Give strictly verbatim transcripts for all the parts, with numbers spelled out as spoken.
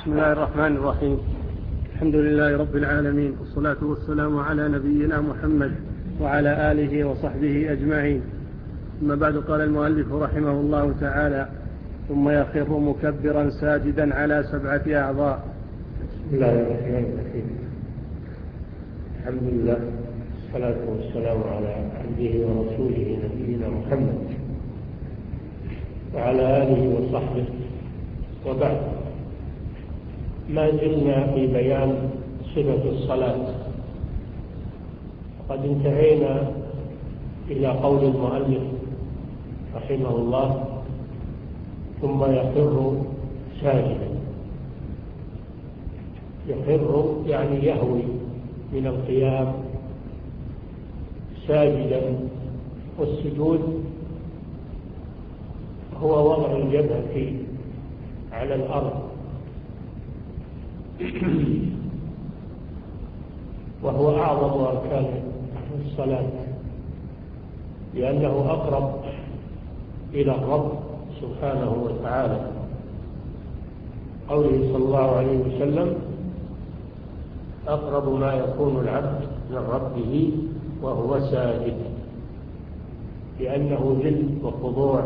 بسم الله الرحمن الرحيم. الحمد لله رب العالمين، والصلاة والسلام على نبينا محمد وعلى آله وصحبه أجمعين. ثم بعد، قال المؤلف رحمه الله تعالى: ثم يخر مكبرا ساجدا على سبعة أعضاء. بسم الله الرحمن الرحيم. الحمد لله والصلاة والسلام على عبده ورسوله نبينا محمد وعلى آله وصحبه، وبعد. ما زلنا في بيان صفة الصلاة، وقد انتهينا إلى قول المؤلف رحمه الله: ثم يخر ساجدا. يخر يعني يهوي من القيام ساجدا، والسجود هو وضع الجبهة على الأرض، وهو أعظم أركان الصلاة، لأنه أقرب إلى الرب سبحانه وتعالى. قوله صلى الله عليه وسلم: أقرب ما يكون العبد من ربه وهو ساجد، لأنه ذل وخضوع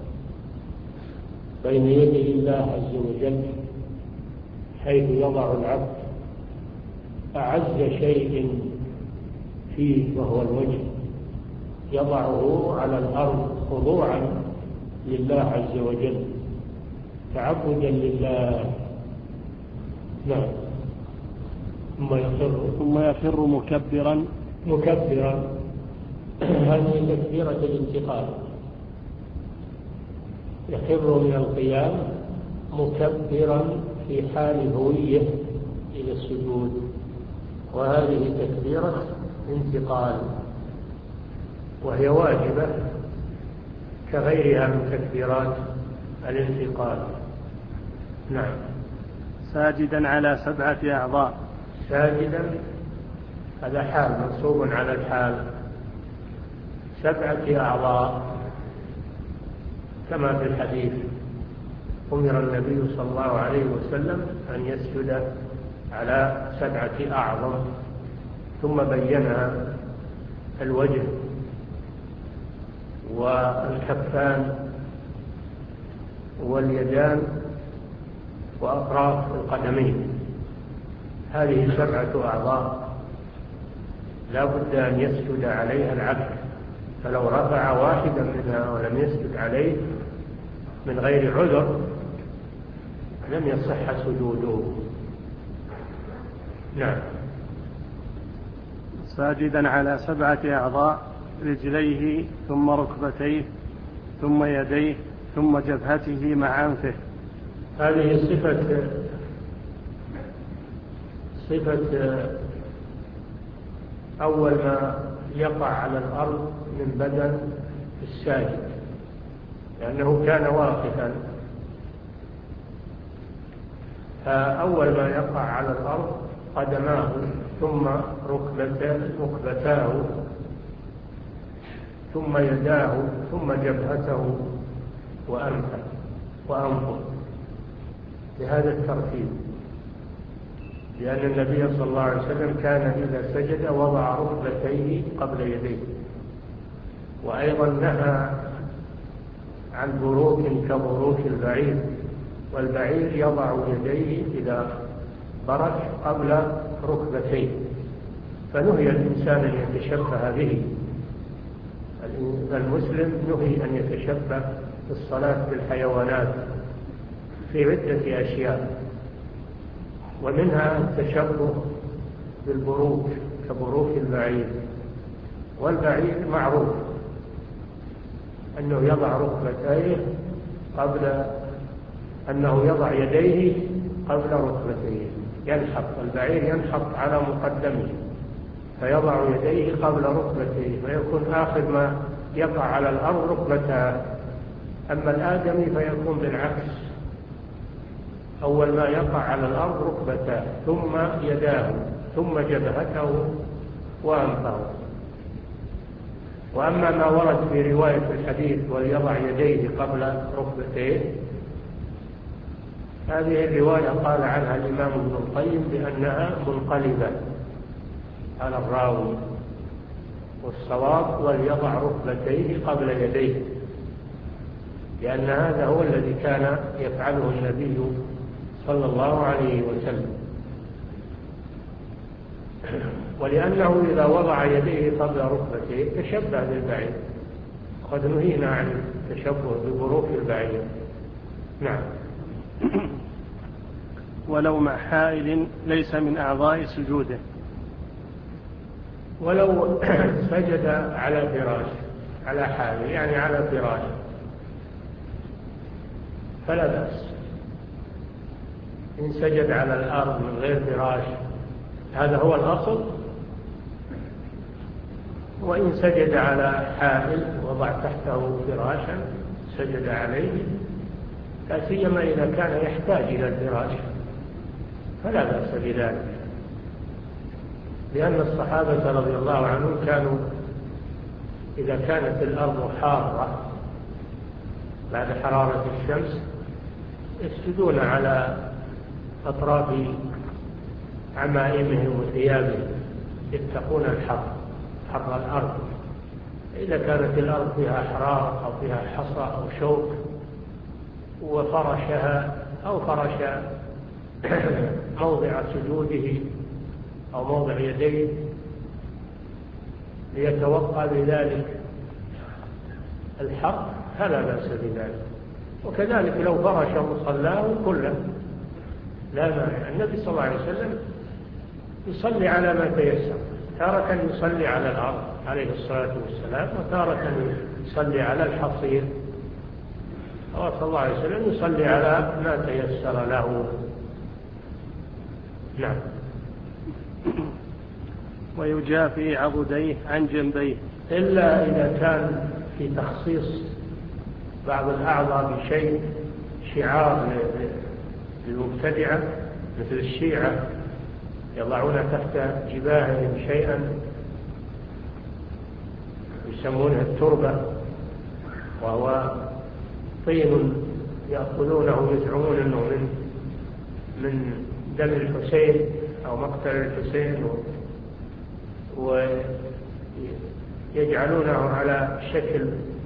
بين يدي الله عز وجل، حيث يضع العبد أعز شيء فيه وهو الوجه، يضعه على الأرض خضوعا لله عز وجل، تعبدا لله. نعم. ثم يخر ثم يخر مكبرا مكبرا هذه تكبيرة الانتقال. يخر من القيام مكبرا في حال هوية إلى السجود، وهذه تكبيرة انتقال، وهي واجبة كغيرها من تكبيرات الانتقال. نعم. ساجدا على سبعة أعضاء. ساجدا هذا حال منصوب على الحال، سبعة أعضاء كما في الحديث: أمر النبي صلى الله عليه وسلم أن يسجد على سبعة أعظم، ثم بينها: الوجه والكفان واليدان وأطراف القدمين. هذه سبعة أعضاء لا بد أن يسجد عليها العبد، فلو رفع واحدا منها ولم يسجد عليه من غير عذر لم يصح سجوده. نعم. ساجدا على سبعة أعضاء: رجليه ثم ركبتيه ثم يديه ثم جبهته مع أنفه. هذه صفة صفة أول ما يقع على الأرض من بدن الساجد، لأنه كان واقفا، فأول ما يقع على الأرض قدماه ثم ركبتاه ثم يداه ثم جبهته وأنفه وأنفه بهذا الترتيب، لأن النبي صلى الله عليه وسلم كان إذا سجد وضع ركبتيه قبل يديه، وأيضا نهى عن بروك كبروك البعير، والبعير يضع يديه إذا برك قبل ركبتيه، فنهي الإنسان أن يتشبه به. المسلم نهي أن يتشبه في الصلاة بالحيوانات في عدة أشياء، ومنها التشبه بالبروك كبروك البعير، والبعير معروف أنه يضع ركبتيه قبل أنه يضع يديه قبل ركبتيه، ينحط البعير ينحط على مقدمه فيضع يديه قبل ركبتيه، فيكون آخر ما يقع على الأرض ركبتاه. أما الآدمي فيكون بالعكس، أول ما يقع على الأرض ركبتاه ثم يداه ثم جبهته وأنفه. وأما ما ورد في رواية الحديث: وليضع يديه قبل ركبتيه، هذه الرواية قال عنها الإمام ابن القيم بأنها منقلبة على الراوي، والصواب وليضع ركبتيه قبل يديه، لأن هذا هو الذي كان يفعله النبي صلى الله عليه وسلم، ولأنه إذا وضع يديه قبل ركبتيه تشبه بالبعير، قد نهينا عن التشبه ببروك البعير. نعم. ولو مع حائل ليس من أعضاء سجوده. ولو سجد على فراش، على حائل يعني على فراش، فلا بأس. إن سجد على الأرض من غير فراش هذا هو الأصل، وإن سجد على حائل وضع تحته فراشا سجد عليه، لا سيما إذا كان يحتاج إلى الفراش فلا بأس بذلك، لأن الصحابة رضي الله عنهم كانوا إذا كانت الأرض حارة بعد حرارة الشمس يسجدون على أطراف عمائمهم وثيابهم يتقون الحر، حر الأرض. إذا كانت الأرض فيها حرارة أو فيها حصى أو شوك وفرشها أو فرش موضع سجوده أو موضع يديه ليتوقع بذلك الحر فلا بأس بذلك. وكذلك لو فرش مصلاه كله لا مانع. النبي صلى الله عليه وسلم يصلي على ما تيسر، تارة يصلي على الأرض عليه الصلاة والسلام، وتارة يصلي على الحصير، صلى الله عليه وسلم يصلي على ما تيسر له. نعم. ويجافي عضديه عن جنبيه، إلا إذا كان في تخصيص بعض الأعضاء بشيء شعار للمبتدعة، مثل الشيعة يضعون تحت جباههم شيئا يسمونه التربة، وهو طين يأخذونه يزعمون أنه من من دم الحسين أو مقتل الحسين، ويجعلونه على شكل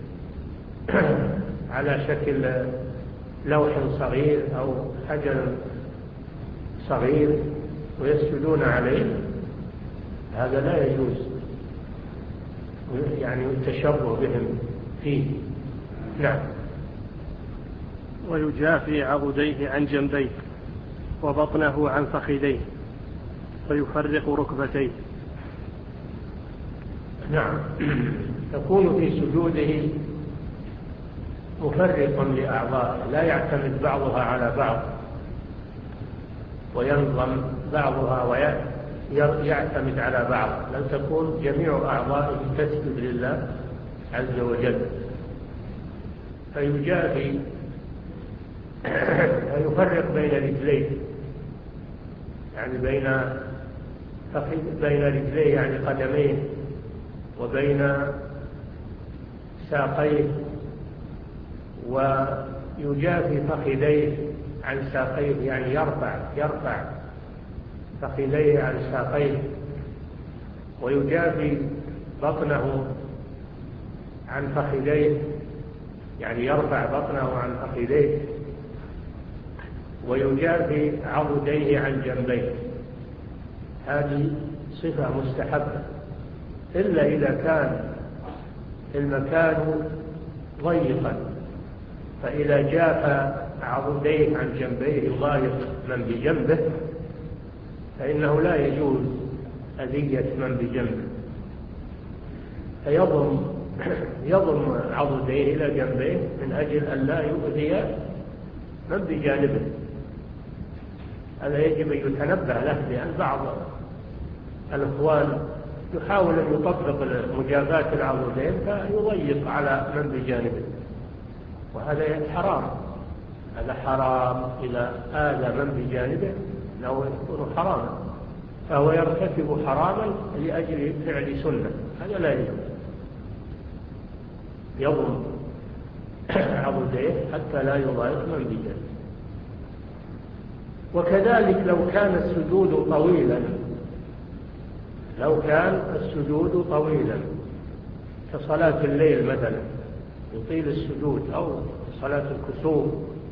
على شكل لوح صغير أو حجر صغير ويسجدون عليه. هذا لا يجوز، يعني التشبه بهم فيه. نعم. ويجافي عضديه عن جنبيه وبطنه عن فخذيه ويفرق ركبتيه. نعم. تكون في سجوده مفرقا لأعضائه، لا يعتمد بعضها على بعض وينظم بعضها ويعتمد على بعض، بل تكون جميع أعضائه تسجد لله عز وجل. فيجافي فيفرق بين رجليه، يعني بين بين رجليه يعني قدميه، وبين ساقيه، ويجافي فخذيه عن ساقيه، يعني يرفع يرفع فخذيه عن ساقيه، ويجافي بطنه عن فخذيه، يعني يرفع بطنه عن فخذيه، ويجافي عضديه عن جنبيه. هذه صفة مستحبة، إلا إذا كان المكان ضيقا، فإذا جاف عضديه عن جنبيه يضايق من بجنبه فإنه لا يجوز أذية من بجنبه، فيضم يضم عضديه إلى جنبيه من أجل أن لا يؤذي من بجانبه. هذا يجب أن يتنبه له، لأن بعض الإخوان يحاول أن يطبق مجابات العضدين فيضيق على من بجانبه، وهذا حرام. هذا حرام إذا آذى من بجانبه أنه يكون حراما، فهو يرتكب حراما لأجل فعل سنة، هذا لا يجوز. يضم عضديه حتى لا يضايق من بجانبه. وكذلك لو كان السجود طويلا لو كان السجود طويلا كصلاة الليل مثلا يطيل السجود أو صلاة الكسوف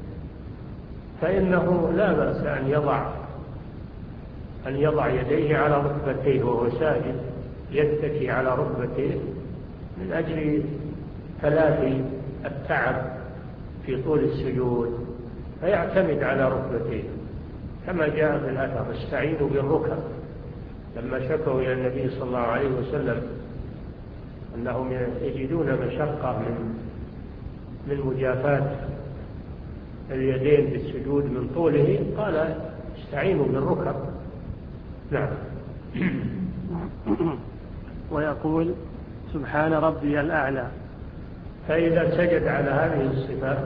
فإنه لا بأس أن يضع أن يضع يديه على ركبتيه وهو ساجد، يتكي على ركبتيه من أجل تلافي التعب في طول السجود، فيعتمد على ركبتيه كما جاء في الأثر: استعينوا بالركب. لما شكوا إلى النبي صلى الله عليه وسلم أنهم يجدون مشقة من من مجافاة اليدين بالسجود من طوله، قال: استعينوا بالركب. نعم. ويقول: سبحان ربي الأعلى. فإذا سجد على هذه الصفات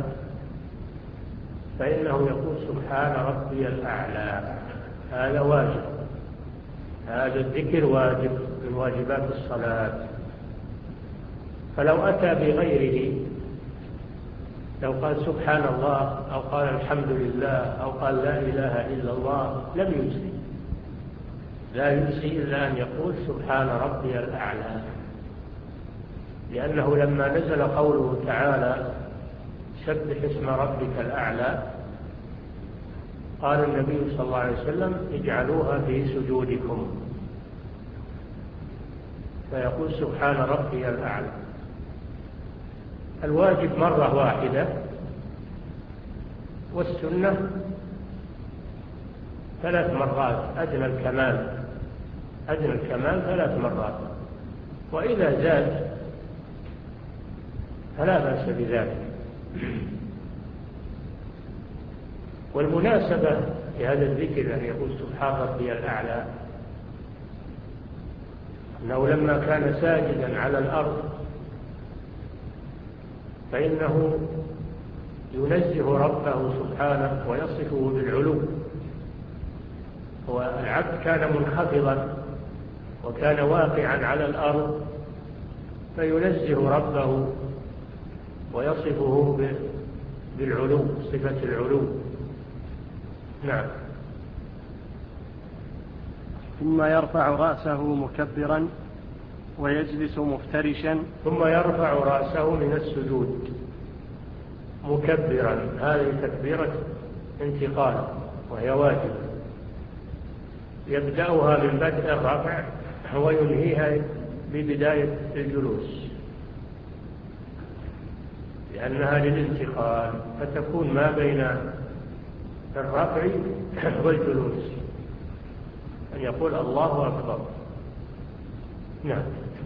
فإنه يقول: سبحان ربي الأعلى. هذا واجب، هذا الذكر واجب من واجبات الصلاة. فلو أتى بغيره، لو قال سبحان الله أو قال الحمد لله أو قال لا إله إلا الله لم يجزي، لا يجزي إلا أن يقول سبحان ربي الأعلى، لأنه لما نزل قوله تعالى: سبح اسم ربك الأعلى، قال النبي صلى الله عليه وسلم: اجعلوها في سجودكم، فيقول سبحان ربي الأعلى. الواجب مرة واحدة، والسنة ثلاث مرات، أدنى الكمال أدنى الكمال ثلاث مرات، وإذا زاد فلا بأس بذلك. والمناسبة لهذا الذكر أن يقول سبحان ربي الأعلى أنه لما كان ساجدا على الأرض فإنه ينزه ربه سبحانه ويصفه بالعلو، والعبد كان منخفضا وكان واقعا على الأرض فينزه ربه ويصفه بالعلو، صفة العلو. نعم. ثم يرفع رأسه مكبرا ويجلس مفترشا. ثم يرفع رأسه من السجود مكبرا، هذه تكبيرة انتقال وهي واجب، يبدأها من بدء الرفع وينهيها ببداية الجلوس، لأنها للانتقال، فتكون ما بين الرفع والجلوس، أن يقول الله أكبر. نعم.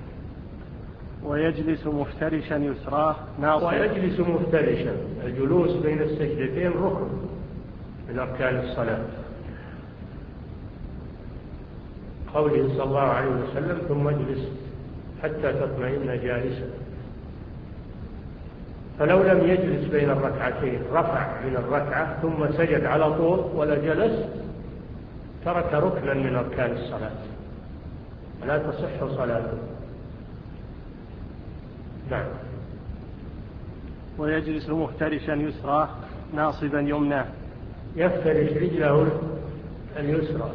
ويجلس مفترشا يسراه ناصبا. ويجلس مفترشا، الجلوس بين السجدتين ركن من أركان الصلاة، قوله صلى الله عليه وسلم: ثم اجلس حتى تطمئن جالسا. فلو لم يجلس بين الركعتين، رفع من الركعة ثم سجد على طول ولا جلس، ترك ركنا من أركان الصلاة ولا تصح صلاته. نعم. ويجلس مفترشا يسراه ناصبا يمناه. يفترش رجله اليسرى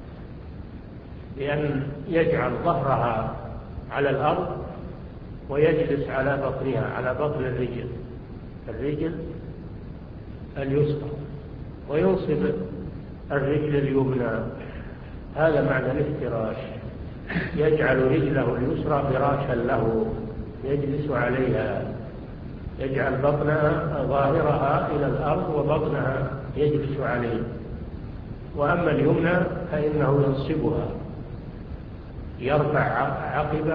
بأن يجعل ظهرها على الأرض ويجلس على بطنها، على بطن الرجل الرجل اليسرى، وينصب الرجل اليمنى. هذا معنى الافتراش، يجعل رجله اليسرى فراشا له يجلس عليها، يجعل بطنها ظاهرها إلى الأرض وبطنها يجلس عليه. وأما اليمنى فإنه ينصبها، يرفع عقبه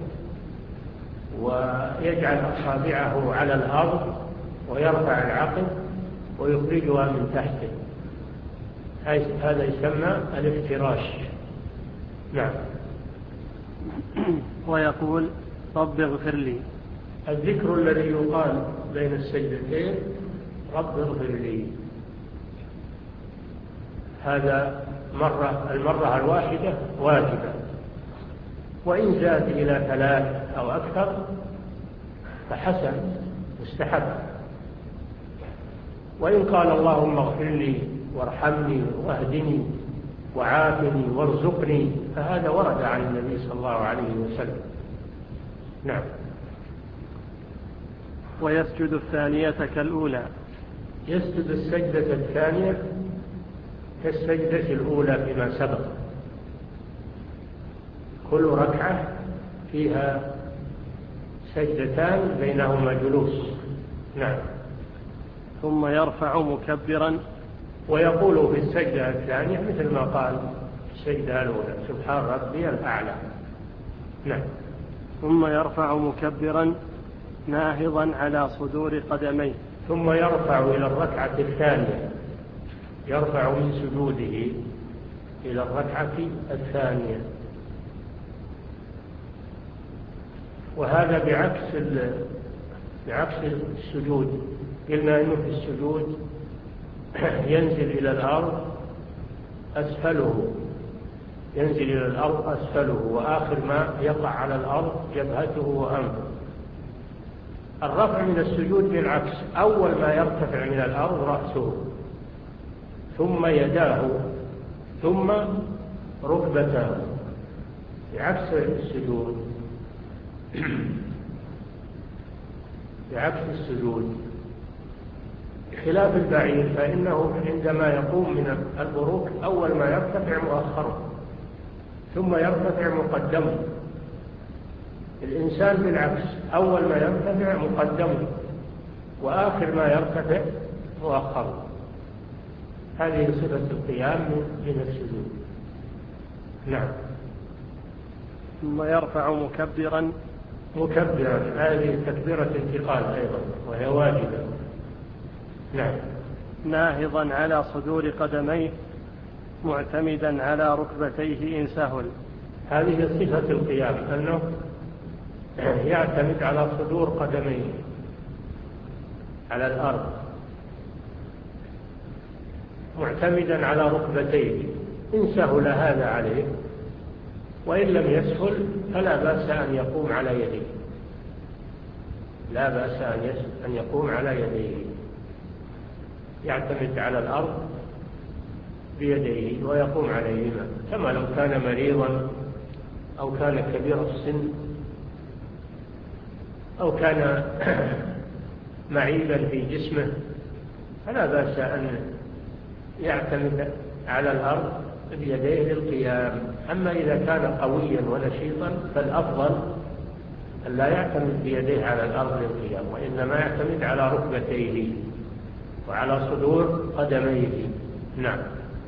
ويجعل أصابعه على الأرض ويرفع العقب ويخرجها من تحته، هذا يسمى الافتراش. نعم. ويقول: رب اغفر لي. الذكر الذي يقال بين السجدتين: رب اغفر لي، هذا مرة المرة الواحدة واجبة، وإن زاد إلى ثلاث أو أكثر فحسن مستحب. وإن قال اللهم اغفر لي وارحمني واهدني وعافني وارزقني، فهذا ورد عن النبي صلى الله عليه وسلم. نعم. ويسجد الثانية كالأولى. يسجد السجدة الثانية كالسجدة الأولى فيما سبق. كل ركعة فيها سجدتان بينهما جلوس. نعم. ثم يرفع مكبرا ويقول في السجدة الثانية مثل ما قال السجدة الأولى: سبحان ربي الأعلى. نعم. ثم يرفع مكبرا ناهضا على صدور قدميه. ثم يرفع إلى الركعة الثانية، يرفع من سجوده إلى الركعة الثانية، وهذا بعكس بعكس السجود. قلنا إنه في السجود ينزل إلى الأرض أسفله، ينزل إلى الأرض أسفله، وآخر ما يقع على الأرض جبهته وأنفه. الرفع من السجود بالعكس: أول ما يرتفع من الأرض رأسه، ثم يداه، ثم ركبتاه، بعكس السجود. بعكس السجود خلاف البعير، فإنه عندما يقوم من البروك أول ما يرتفع مؤخره، ثم يرتفع مقدمه. الإنسان بالعكس: أول ما يرتفع مقدمه، وآخر ما يرتفع مؤخره. هذه صفة القيام من السجود. نعم. ثم يرفع مكبرا مكبرا، هذه تكبيرة انتقال أيضا وهي واجبة. نعم. ناهضا على صدور قدميه معتمدا على ركبتيه إن سهل. هذه صفة القيام، أنه يعتمد على صدور قدميه على الأرض، معتمدا على ركبتيه. إن سهل هذا عليه، وإن لم يسهل فلا بأس أن يقوم على يديه، لا بأس أن يقوم على يديه، يعتمد على الأرض بيديه ويقوم عليهما، كما لو كان مريضا أو كان كبير السن أو كان معيبا في جسمه، فلا بأس أن يعتمد على الأرض بيديه للقيام. أما إذا كان قويا ونشيطا فالأفضل أن لا يعتمد بيديه على الأرض للقيام، وإنما يعتمد على ركبتيه وعلى صدور قدميه. نعم.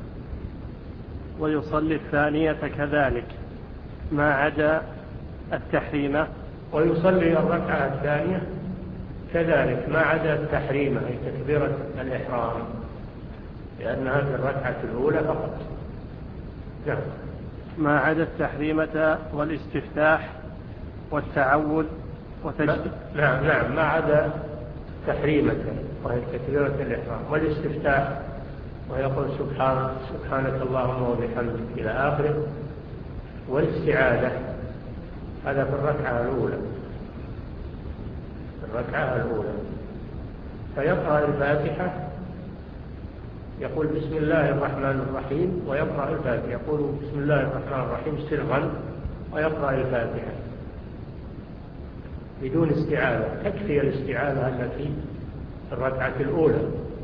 ويصلي الثانية كذلك ما عدا التحريمة. ويصلي الركعة الثانية كذلك ما عدا التحريمة، أي تكبيرة الإحرام، لأنها في الركعة الأولى فقط. نعم. ما عدا التحريمة والاستفتاح والتعوذ وتجديد. نعم نعم ما عدا تحريمة وهي تكبيرة الإحرام، والاستفتاح ويقول سبحان سبحانك اللهم وبحمدك إلى آخره، والاستعاذة هذا في الركعة الأولى. في الركعة الأولى فيقرأ الفاتحة، يقول بسم الله الرحمن الرحيم ويقرأ الفاتحة، يقول بسم الله الرحمن الرحيم سرا ويقرأ الفاتحة بدون استعاذة، تكفي الاستعاذة التي في الركعة الأولى.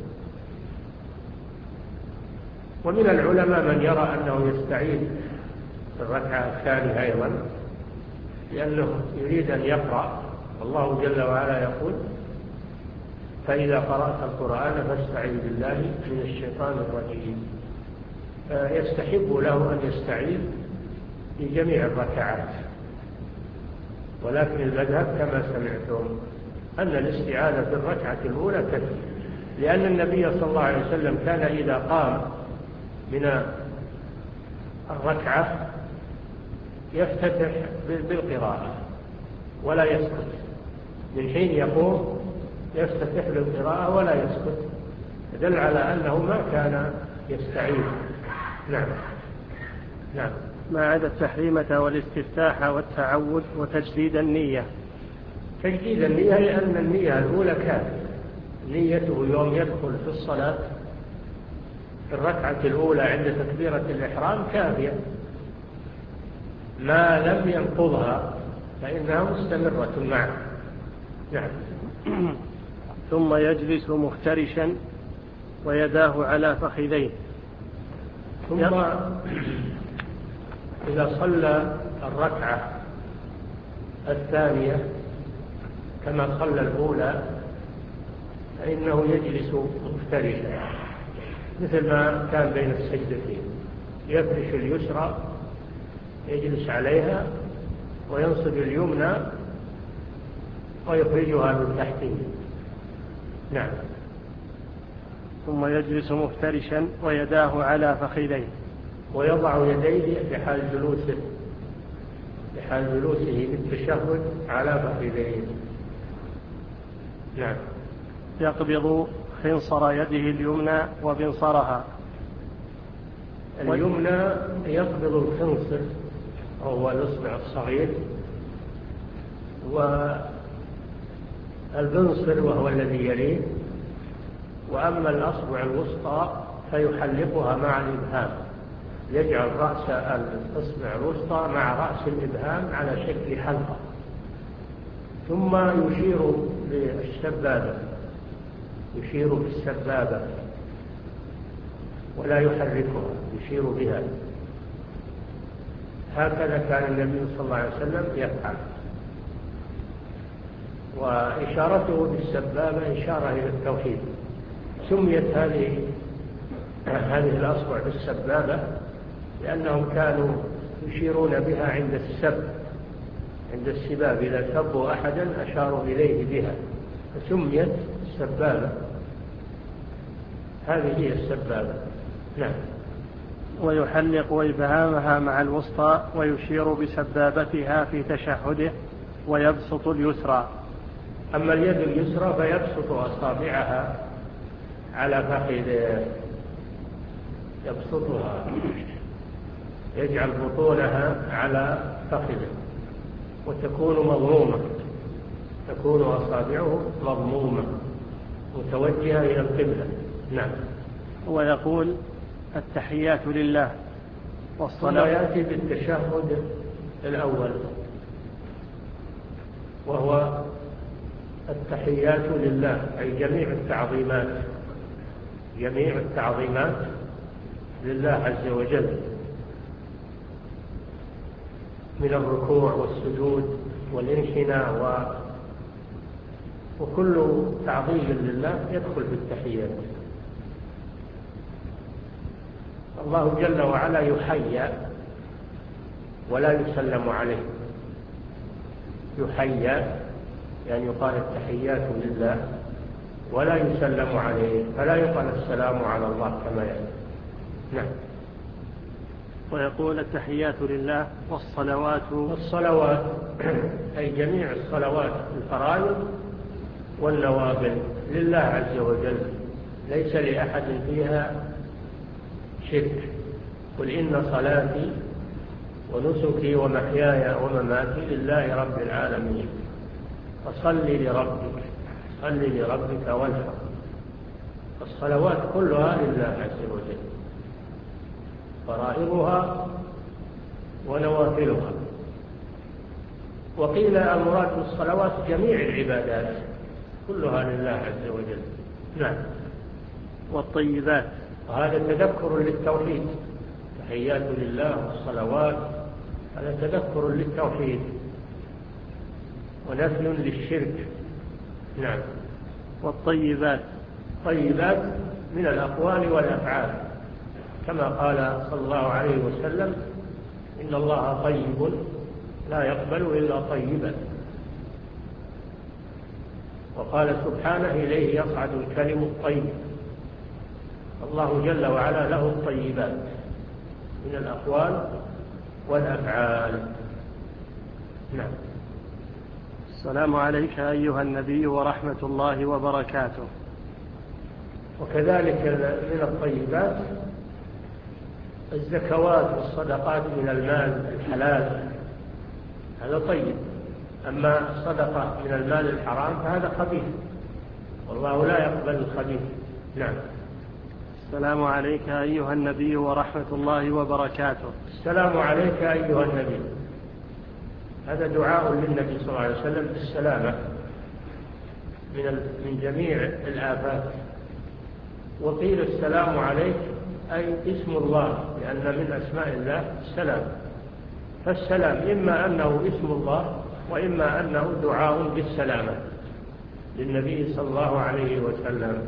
ومن العلماء من يرى أنه يستعيذ في الركعة الثانية أيضا، لأنه يريد أن يقرأ. الله جل وعلا يقول فإذا قرأت القرآن فاستعذ بالله من الشيطان الرجيم، فيستحب له أن يستعيذ في جميع الركعات. ولكن المذهب كما سمعتم أن الاستعاذة في الركعة الأولى تكفي، لأن النبي صلى الله عليه وسلم كان إذا قام من الركعة يفتتح بالقراءة ولا يسكت، من حين يقوم يفتتح بالقراءة ولا يسكت، دل على أنه ما كان يستعيذ. نعم. نعم. ما عدا التحريمة والاستفتاح والتعوذ وتجديد النية. تجديد النية لأن النية الأولى كافية، نيته يوم يدخل في الصلاة الركعة الأولى عند تكبيرة الإحرام كافية، ما لم ينقضها فإنها مستمرة معه. نعم. ثم يجلس مفترشا ويداه على فخذيه. ثم إذا صلى الركعة الثانية كما صلى الأولى فإنه يجلس مفترشا مثل ما كان بين السجدتين، يفرش اليسرى يجلس عليها وينصب اليمنى ويخرجها من تحته. نعم. ثم يجلس مفترشا ويداه على فخذيه، ويضع يديه في حال جلوسه في حال جلوسه بالتشهد على فخذيه. نعم. يقبض خنصر يده اليمنى وبنصرها. اليمنى يقبض الخنصر وهو الإصبع الصغير، والبنصر وهو الذي يليه، وأما الأصبع الوسطى فيحلقها مع الإبهام، يجعل رأس الإصبع الوسطى مع رأس الإبهام على شكل حلقة، ثم يشير بالسبابة يشير بالسبابة ولا يحركها، يشير بها. هكذا كان النبي صلى الله عليه وسلم يفعل. وإشارته بالسبابة إشارة إلى التوحيد. سميت هذه هذه الأصبع بالسبابة لأنهم كانوا يشيرون بها عند السب عند السباب، إذا سبوا أحدا أشاروا إليه بها فسميت السبابة. هذه هي السبابة. نعم. ويحلق إبهامها مع الوسطى ويشير بسبابتها في تشهده ويبسط اليسرى. أما اليد اليسرى فيبسط أصابعها على فخذه، يبسطها، يجعل بطونها على فخذه وتكون مضمومة، تكون أصابعه مضمومة متوجهة إلى القبلة. نعم. ويقول التحيات لله والصلاة. يأتي بالتشهد الأول وهو التحيات لله، أي جميع التعظيمات جميع التعظيمات لله عز وجل، من الركوع والسجود والانحناء و... وكل تعظيم لله يدخل في التحيات. الله جل وعلا يحيى ولا يسلم عليه. يحيى يعني يقال التحيات لله ولا يسلم عليه، فلا يقال السلام على الله كما يقول. نعم. ويقول التحيات لله والصلوات. الصلوات أي جميع الصلوات الفرائض والنوافل لله عز وجل، ليس لأحد فيها شرك. قل إن صلاتي ونسكي ومحياي ومماتي لله رب العالمين فصل لربك صل لربك وانحر. الصلوات كلها لله عز وجل، فرائضها ونوافلها. وقيل المراد بالصلوات جميع العبادات كلها لله عز وجل. نعم. والطيبات، وهذا تذكر للتوحيد. تحيات لله والصلوات هذا تذكر للتوحيد ونفي للشرك. نعم. والطيبات، طيبات من الأقوال والأفعال، كما قال صلى الله عليه وسلم إن الله طيب لا يقبل إلا طيبا. وقال سبحانه إليه يصعد الكلم الطيب. الله جل وعلا له الطيبات من الأقوال والأفعال. نعم. السلام عليك أيها النبي ورحمة الله وبركاته. وكذلك من الطيبات الزكوات والصدقات من المال الحلال، هذا طيب. أما الصدقة من المال الحرام فهذا خبيث، والله لا يقبل الخبيث. نعم. السلام عليك أيها النبي ورحمة الله وبركاته. السلام عليك أيها النبي. هذا دعاء للنبي صلى الله عليه وسلم بالسلامة من من جميع الآفات. وقيل السلام عليك أي اسم الله، لأن من أسماء الله السلام. فالسلام إما أنه اسم الله وإما أنه دعاء بالسلامة للنبي صلى الله عليه وسلم.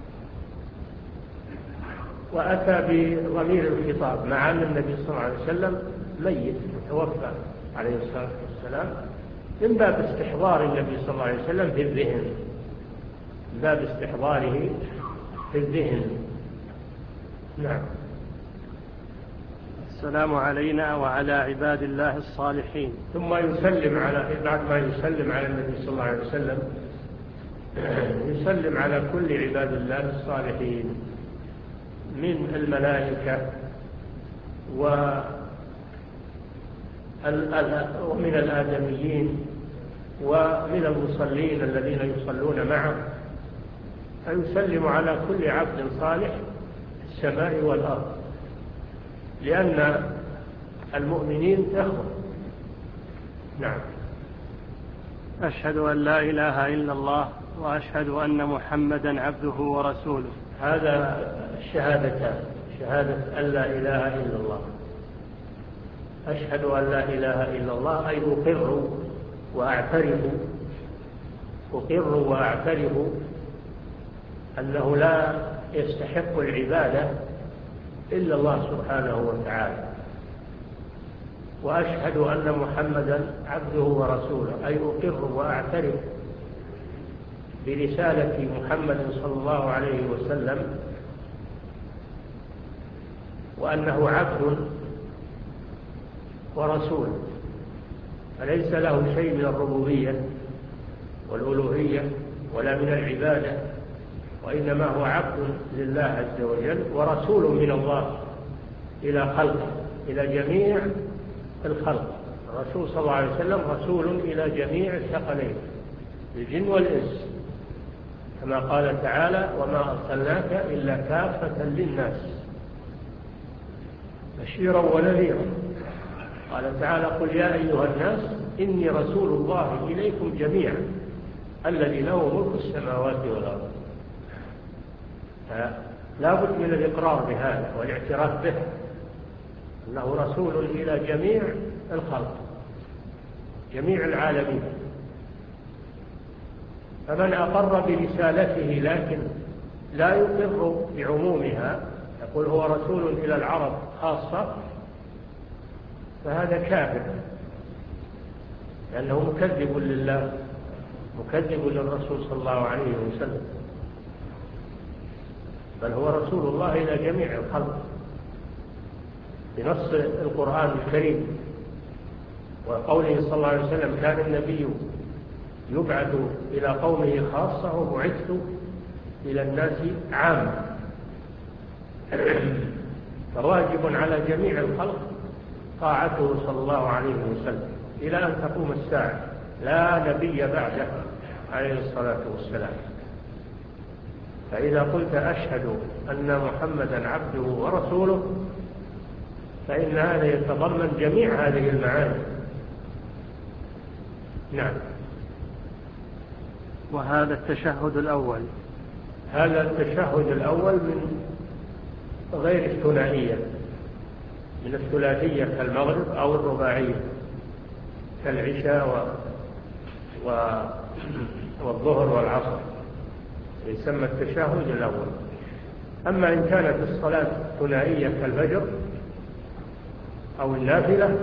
وأتى بضمير الخطاب مع أن النبي صلى الله عليه وسلم ميت متوفى عليه الصلاة والسلام، من باب استحضار النبي صلى الله عليه وسلم في الذهن، من باب استحضاره في الذهن. نعم. السلام علينا وعلى عباد الله الصالحين. ثم يسلم على بعد ما يسلم على النبي صلى الله عليه وسلم يسلم على كل عباد الله الصالحين من الملائكة ومن الآدميين ومن المصلين الذين يصلون معه، فيسلم على كل عبد صالح في السماء والأرض، لأن المؤمنين إخوة. نعم. أشهد أن لا إله إلا الله وأشهد أن محمدا عبده ورسوله. هذا الشهادتان، شهادة أن لا إله إلا الله. أشهد أن لا إله إلا الله أي أقر وأعترف أقر وأعترف أنه لا يستحق العبادة إلا الله سبحانه وتعالى. وأشهد أن محمدا عبده ورسوله أي أقر وأعترف برسالة محمد صلى الله عليه وسلم، وأنه عبد ورسول، فليس له شيء من الربوبية والألوهية ولا من العبادة، وإنما هو عبد لله عز وجل ورسول من الله إلى خلقه، إلى جميع الخلق. الرسول صلى الله عليه وسلم رسول إلى جميع الثقلين الجن والإنس، كما قال تعالى: وما أرسلناك إلا كافة للناس بشيرا ونذيرا. قال تعالى: قل يا أيها الناس إني رسول الله إليكم جميعا الذي له ملك السماوات والأرض. لا بد من الإقرار بهذا والاعتراف به، أنه رسول إلى جميع الخلق، جميع العالمين. فمن أقر برسالته لكن لا يقر بعمومها، يقول هو رسول إلى العرب خاصة، فهذا كافر، لأنه مكذب لله، مكذب للرسول صلى الله عليه وسلم، بل هو رسول الله إلى جميع الخلق بنص القرآن الكريم. وقوله صلى الله عليه وسلم: كان النبي يبعث إلى قومه خاصة وبعثت إلى الناس عامة. فواجب على جميع الخلق طاعته صلى الله عليه وسلم إلى أن تقوم الساعة، لا نبي بعده عليه الصلاة والسلام. فإذا قلت أشهد أن محمدا عبده ورسوله، فإن هذا يتضمن جميع هذه المعاني. نعم. وهذا التشهد الأول هذا التشهد الأول من غير الثنائية، من الثلاثية كالمغرب أو الرباعية كالعشاء و... و... والظهر والعصر، يسمى التشهد الأول. أما إن كانت الصلاة ثنائية كالفجر أو النافلة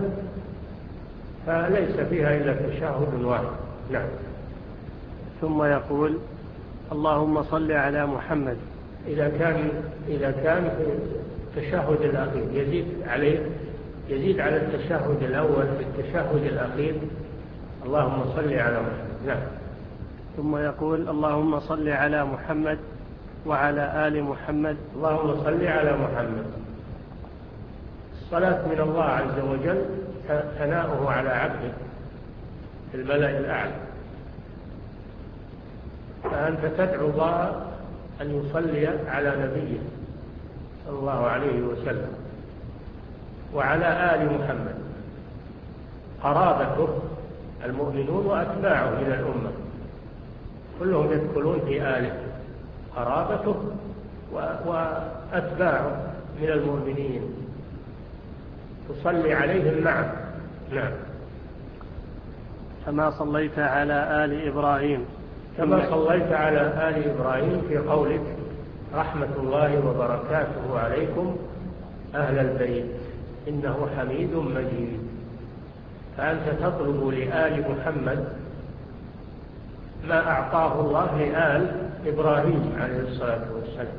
فليس فيها إلا تشهد واحد. نعم. ثم يقول: اللهم صل على محمد. إذا كان إذا كان في التشهد الأخير يزيد عليه، يزيد على التشهد الأول في التشهد الأخير: اللهم صل على محمد. نعم. ثم يقول: اللهم صل على محمد وعلى آل محمد. اللهم صل على محمد. الصلاة من الله عز وجل ثناؤه على عبده في الملأ الأعلى، فأنت تدعو الله أن يصلي على نبيه صلى الله عليه وسلم وعلى آل محمد، قرابته المؤمنون وأتباعه من الأمة كلهم يدخلون في آله، قرابته وأتباعه من المؤمنين تصلي عليهم معه. نعم. كما صليت على آل إبراهيم كما صليت على آل إبراهيم في قولك رحمة الله وبركاته عليكم أهل البيت إنه حميد مجيد، فأنت تطلب لآل محمد ما أعطاه الله لآل إبراهيم عليه الصلاة والسلام.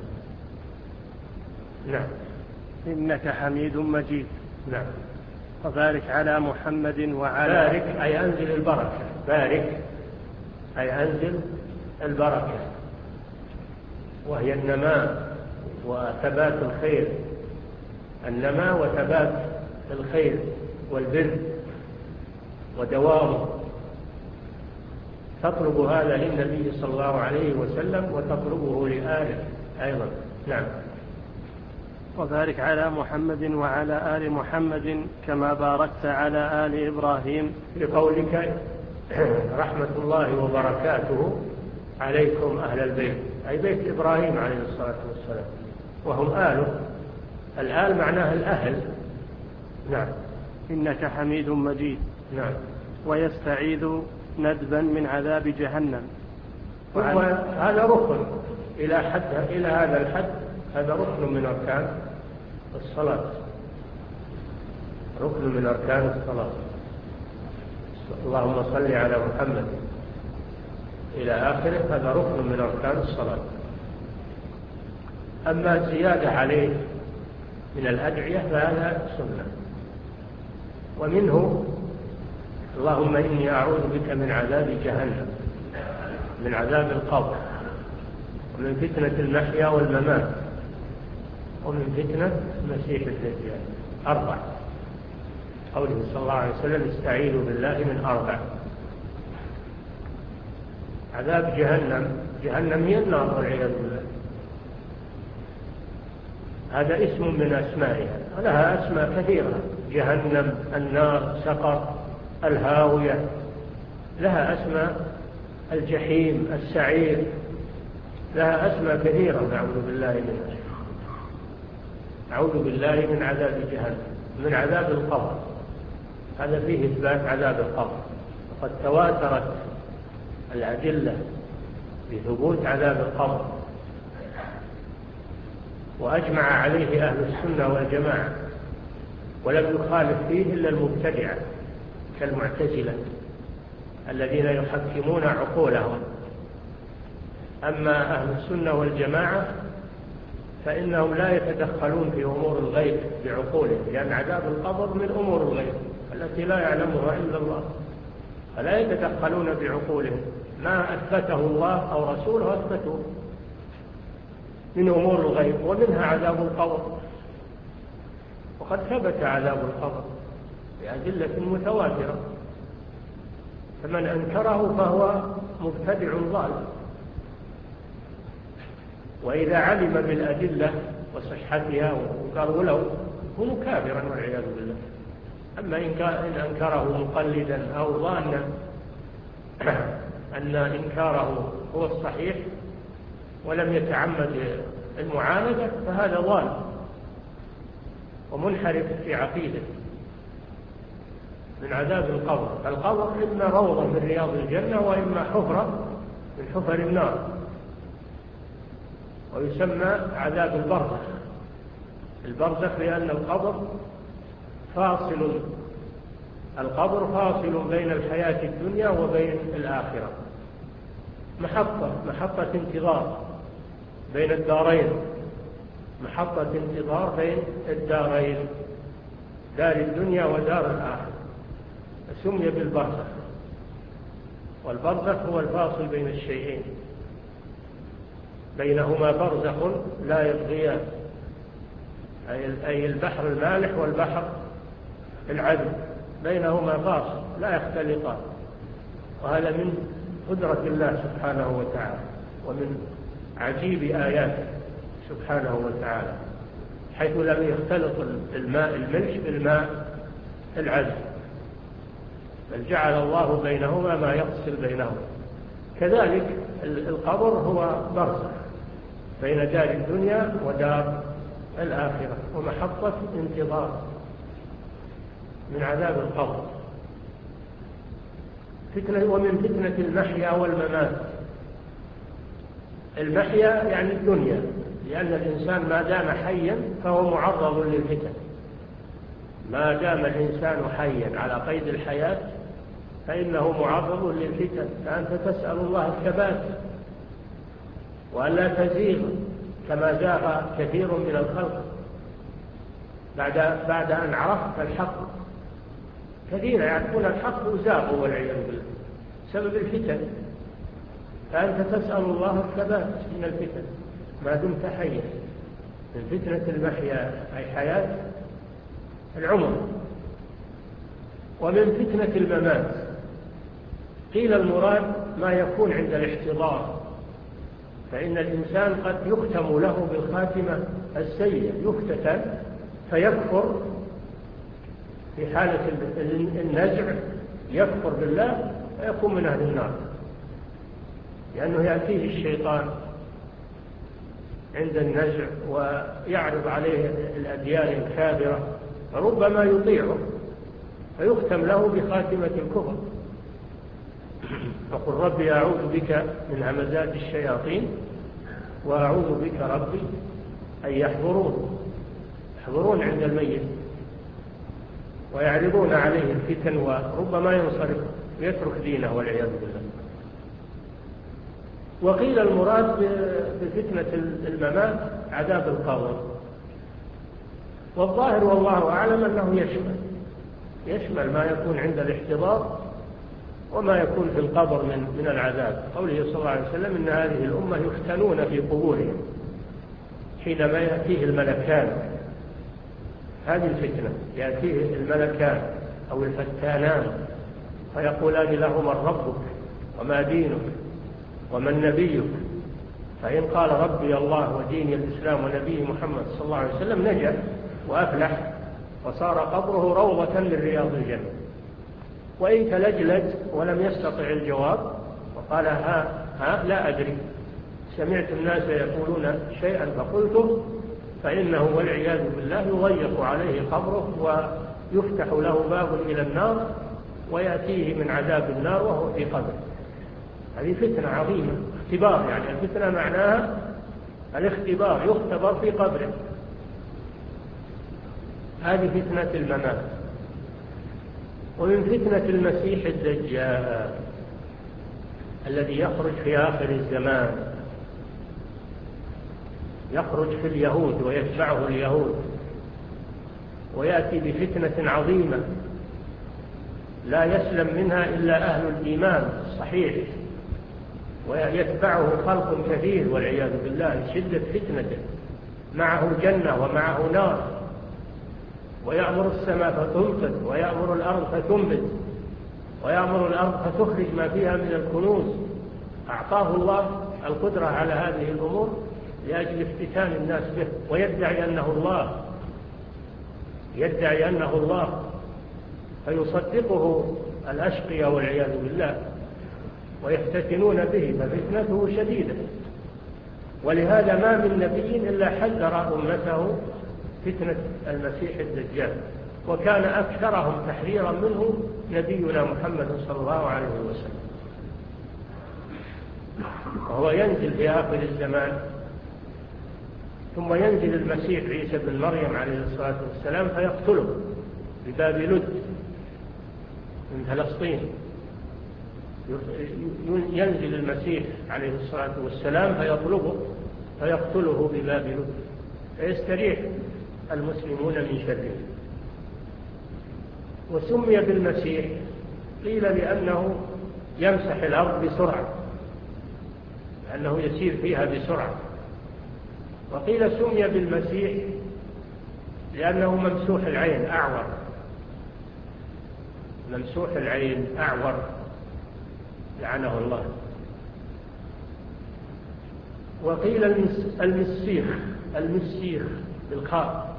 نعم. إنك حميد مجيد. نعم. وبارك على محمد وعلى بارك أي أنزل البركة، بارك أي أنزل البركة وهي النماء وثبات الخير، النماء وثبات الخير والبر ودوامه. تطلب هذا للنبي صلى الله عليه وسلم وتطلبه لآله أيضا. نعم. وبارك على محمد وعلى آل محمد كما باركت على آل إبراهيم لقولك رحمة الله وبركاته عليكم أهل البيت، أي بيت إبراهيم عليه الصلاة والسلام وهم آله. الآل معناه الأهل. نعم. إنك حميد مجيد. نعم. ويستعيذ ندبا من عذاب جهنم. وهذا ركن إلى حد إلى هذا الحد، هذا ركن من أركان الصلاة، ركن من أركان الصلاة. اللهم صل على محمد إلى آخره، هذا ركن من أركان الصلاة. أما زيادة عليه من الأدعية فهذا سنة. ومنه اللهم إني أعوذ بك من عذاب جهنم، من عذاب القبر، ومن فتنة المحيا والممات، ومن فتنة المسيح الدجال. أربع. قوله صلى الله عليه وسلم استعيذوا بالله من أربع. عذاب جهنم، جهنم هي النار والعياذ بالله، هذا اسم من أسمائها، لها أسماء كثيرة، جهنم، النار، سقر، الهاوية، لها أسماء، الجحيم، السعير، لها أسماء كثيرة. نعوذ بالله منها. أعوذ بالله من عذاب جهنم، من عذاب القبر، هذا فيه إثبات عذاب القبر، وقد تواترت الأدلة بثبوت عذاب القبر، وأجمع عليه أهل السنة والجماعة، ولم يخالف فيه إلا المبتدعة كالمعتزلة الذين يحكمون عقولهم. أما أهل السنة والجماعة فإنهم لا يتدخلون في أمور الغيب بعقولهم، لأن عذاب القبر من أمور الغيب التي لا يعلمها إلا الله، فلا يتدخلون بعقولهم، ما أثبته الله أو رسوله أثبته من أمور الغيب، ومنها عذاب القبر. وقد ثبت عذاب القبر بأدلة متواترة، فمن أنكره فهو مبتدع ضال. وإذا علم بالأدلة وصحتها وقال ولو يكون كافرا والعياذ بالله. أما إن أنكره مقلدا أو ظانا أن إنكاره هو الصحيح ولم يتعمد المعاندة فهذا ضال ومنحرف في عقيدة. من عذاب القبر، القبر إما روضة من رياض الجنة وإما حفرة من حفر النار، ويسمى عذاب البرزخ. البرزخ لأن القبر فاصل، القبر فاصل بين الحياة الدنيا وبين الآخرة، محطة محطة انتظار بين الدارين، محطة انتظار بين الدارين، دار الدنيا ودار الآخرة، سمي بالبرزخ. والبرزخ هو الفاصل بين الشيئين، بينهما برزخ لا يبغيان، أي البحر المالح والبحر العذب، بينهما فاصل لا يختلطان. وهذا من قدرة الله سبحانه وتعالى ومن عجيب آياته سبحانه وتعالى. حيث لم يختلط الماء الملح بالماء العذب، بل جعل الله بينهما ما يفصل بينهما. كذلك القبر هو برزخ بين دار الدنيا ودار الآخرة، ومحطة انتظار من عذاب القبر. فتنة ومن فتنة المحيا والممات. المحيا يعني الدنيا، لأن الإنسان ما دام حيا فهو معرض للفتن. ما دام الإنسان حيا على قيد الحياة فإنه معرض للفتن، فأنت تسأل الله الثبات وألا تزيغ كما زاغ كثير من الخلق بعد بعد أن عرفت الحق. كثير يعرفون الحق وزاغوا والعياذ بالله بسبب الفتن، فأنت تسأل الله الثبات من الفتن ما دمت حيا. من فتنة المحيا أي حياة العمر. ومن فتنة الممات قيل المراد ما يكون عند الاحتضار، فإن الإنسان قد يختم له بالخاتمة السيئة، يفتتن فيكفر في حالة النزع، يكفر بالله فيكون من أهل النار، لأنه يأتيه الشيطان عند النزع ويعرض عليه الأديان الكابرة، فربما يطيعه فيختم له بخاتمة الكفر. فقل ربي أعوذ بك من همزات الشياطين وأعوذ بك ربي أن يحضرون. يحضرون عند الميت ويعرضون عليه الفتن، وربما ينصرف ويترك دينه والعياذ بالله. وقيل المراد بفتنة الممات عذاب القبر، والظاهر والله أعلم أنه يشمل يشمل ما يكون عند الاحتضار وما يكون في القبر من من العذاب. قوله صلى الله عليه وسلم إن هذه الأمة يفتنون في قبورهم حينما يأتيه الملكان. هذه الفتنة، يأتيه الملكان أو الفتانان فيقولان له من ربك وما دينك ومن نبيك، فإن قال ربي الله وديني الإسلام ونبي محمد صلى الله عليه وسلم نجا وأفلح وصار قبره روضة من رياض الجنة. وإن تلجلج ولم يستطع الجواب وقال ها ها لا أدري، سمعت الناس يقولون شيئا فقلته، فإنه والعياذ بالله يضيق عليه قبره ويفتح له باب إلى النار ويأتيه من عذاب النار وهو في قبره. هذه فتنة عظيمة، اختبار، يعني الفتنة معناها الاختبار، يختبر في قبره. هذه فتنة الممات. ومن فتنة المسيح الدجال الذي يخرج في آخر الزمان، يخرج في اليهود ويتبعه اليهود، ويأتي بفتنة عظيمة لا يسلم منها إلا أهل الإيمان الصحيح، ويتبعه خلق كثير والعياذ بالله شدة فتنته. معه جنة ومعه نار، ويأمر السماء فتمطر ويأمر الأرض فتنبت ويأمر الأرض فتخرج ما فيها من الكنوز. أعطاه الله القدرة على هذه الأمور لأجل افتتان الناس به، ويدعي أنه الله، يدعي أنه الله فيصدقه الأشقياء والعياذ بالله ويفتتنون به، ففتنته شديدة. ولهذا ما من نبي إلا حذر أمته فتنة المسيح الدجال، وكان أكثرهم تحذيرا منه نبينا محمد صلى الله عليه وسلم. وهو ينزل في آخر الزمان، ثم ينزل المسيح عيسى بن مريم عليه الصلاة والسلام فيقتله بباب لد من فلسطين. ينزل المسيح عليه الصلاة والسلام فيطلبه فيقتله بباب لد، فيستريح المسلمون من شره. وسمي بالمسيح قيل لأنه يمسح الأرض بسرعة، لأنه يسير فيها بسرعة. وقيل سمي بالمسيح لأنه ممسوح العين أعور، ممسوح العين أعور لعنه الله. وقيل المسيخ، المسيخ بالخاء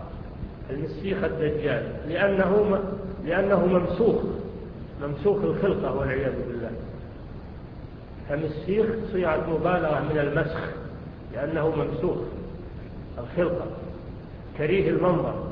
المسيح الدجال، لأنه لأنه ممسوخ ممسوخ الخلقة والعياذ بالله. المسيح صيغة مبالغة من المسخ، لأنه ممسوخ الخلقة كريه المنظر.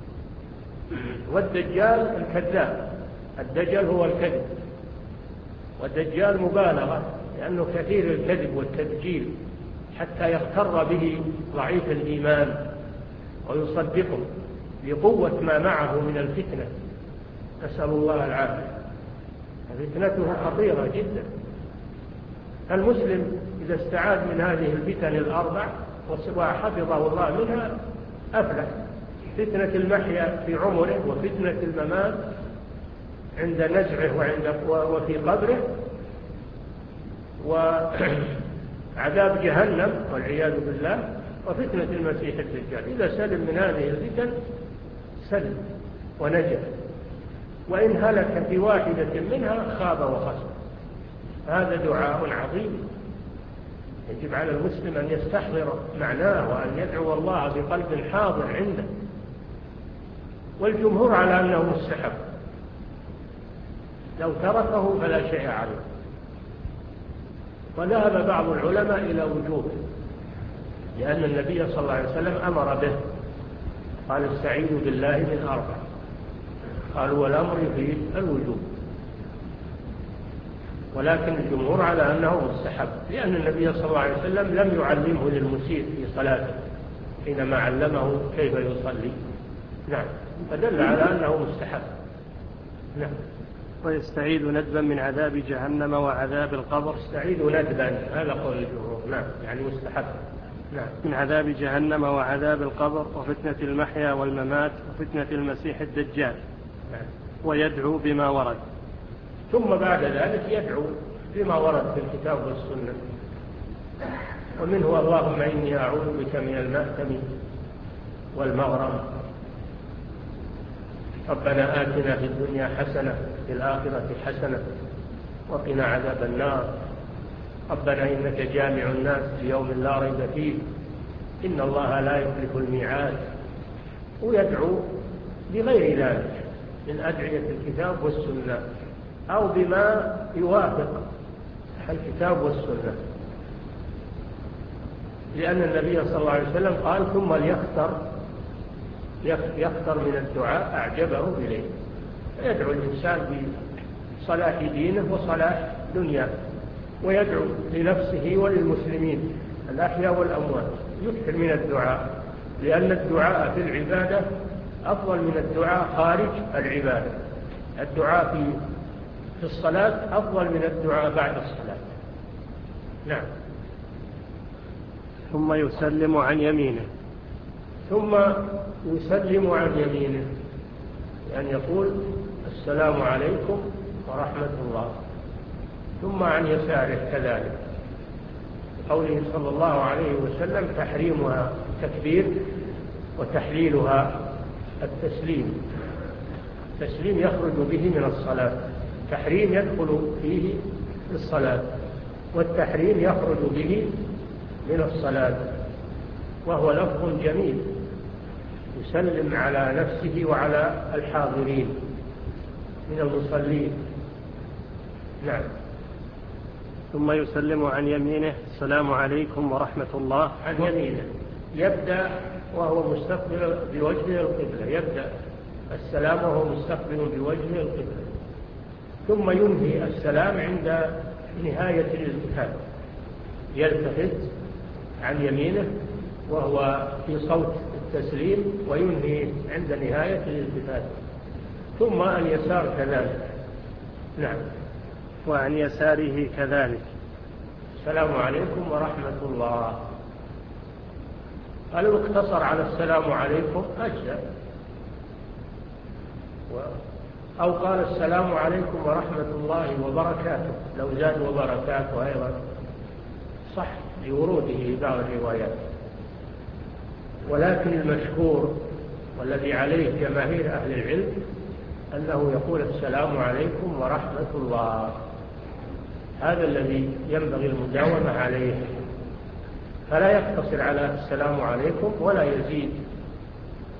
والدجال الكذاب، الدجال هو الكذب، والدجال مبالغة لأنه كثير الكذب والتدجيل حتى يغتر به ضعيف الإيمان ويصدقه لقوة ما معه من الفتنة، نسأل الله العافية. فتنته خطيرة جدا. المسلم إذا استعاد من هذه الفتن الأربع وحفظه الله منها أفلح. فتنة المحيا في عمره، وفتنة الممات عند نزعه وعند وفي قبره، وعذاب جهنم والعياذ بالله، وفتنة المسيح الدجال. إذا سلم من هذه الفتن سلم ونجا، وإن هلك في واحدة منها خاب وخسر. هذا دعاء عظيم يجب على المسلم أن يستحضر معناه وأن يدعو الله بقلب حاضر عنده. والجمهور على أنه مستحب، لو تركه فلا شيء عليه. وذهب بعض العلماء إلى وجوبه، لأن النبي صلى الله عليه وسلم أمر به، قال استعيذوا بالله من أربع، قالوا والأمر يفيد الوجوب. ولكن الجمهور على أنه مستحب، لأن النبي صلى الله عليه وسلم لم يعلمه للمسيء في صلاته حينما علمه كيف يصلي. نعم، فدل على أنه مستحب. نعم. ويستعيذ ندبا من عذاب جهنم وعذاب القبر. يستعيذ ندبا، هذا قول الجمهور. نعم، يعني مستحب. نعم. من عذاب جهنم وعذاب القبر وفتنة المحيا والممات وفتنة المسيح الدجال. نعم. ويدعو بما ورد. ثم بعد ذلك يدعو بما ورد في الكتاب والسنة، ومنه اللهم إني أعوذ بك من المأثم والمغرم، ربنا آتنا في الدنيا حسنة في الآخرة حسنة وقنا عذاب النار، ربنا إنك جامع الناس ليوم لا ريب فيه إن الله لا يخلف الميعاد. ويدعو بغير ذلك من أدعية الكتاب والسنة أو بما يوافق الكتاب والسنة، لأن النبي صلى الله عليه وسلم قال ثم ليختر يختر من الدعاء أعجبه إليه. يدعو الإنسان بصلاح دينه وصلاح دنياه، ويدعو لنفسه وللمسلمين الأحياء والأموات. يكثر من الدعاء، لأن الدعاء في العبادة أفضل من الدعاء خارج العبادة. الدعاء في في الصلاة أفضل من الدعاء بعد الصلاة. نعم. ثم يسلم عن يمينه. ثم يسلم عن يمينه، يعني يقول السلام عليكم ورحمة الله. ثم عن يساره كذلك، قوله صلى الله عليه وسلم تحريمها التكبير وتحليلها التسليم. التسليم يخرج به من الصلاة، التحريم يدخل فيه في الصلاة، والتحريم يخرج به من الصلاة، وهو لفظ جميل يسلم على نفسه وعلى الحاضرين من المصلين. نعم. ثم يسلم عن يمينه السلام عليكم ورحمة الله. عن يمينه يبدأ وهو مستقبل بوجهه القبلة، يبدأ السلام وهو مستقبل بوجهه القبلة، ثم ينهي السلام عند نهاية الالتفات، يلتفت عن يمينه وهو في صوت التسليم، وينهي عند نهاية الالتفات. ثم اليسار كذلك. نعم. وعن يساره كذلك. السلام عليكم ورحمة الله. قالوا اقتصر على السلام عليكم أجزاء، أو قال السلام عليكم ورحمة الله وبركاته، لو زاد وبركاته أيضا صح لوروده في بعض الروايات. ولكن المشهور والذي عليه جماهير أهل العلم أنه يقول السلام عليكم ورحمة الله، هذا الذي ينبغي المداومة عليه، فلا يقتصر على السلام عليكم ولا يزيد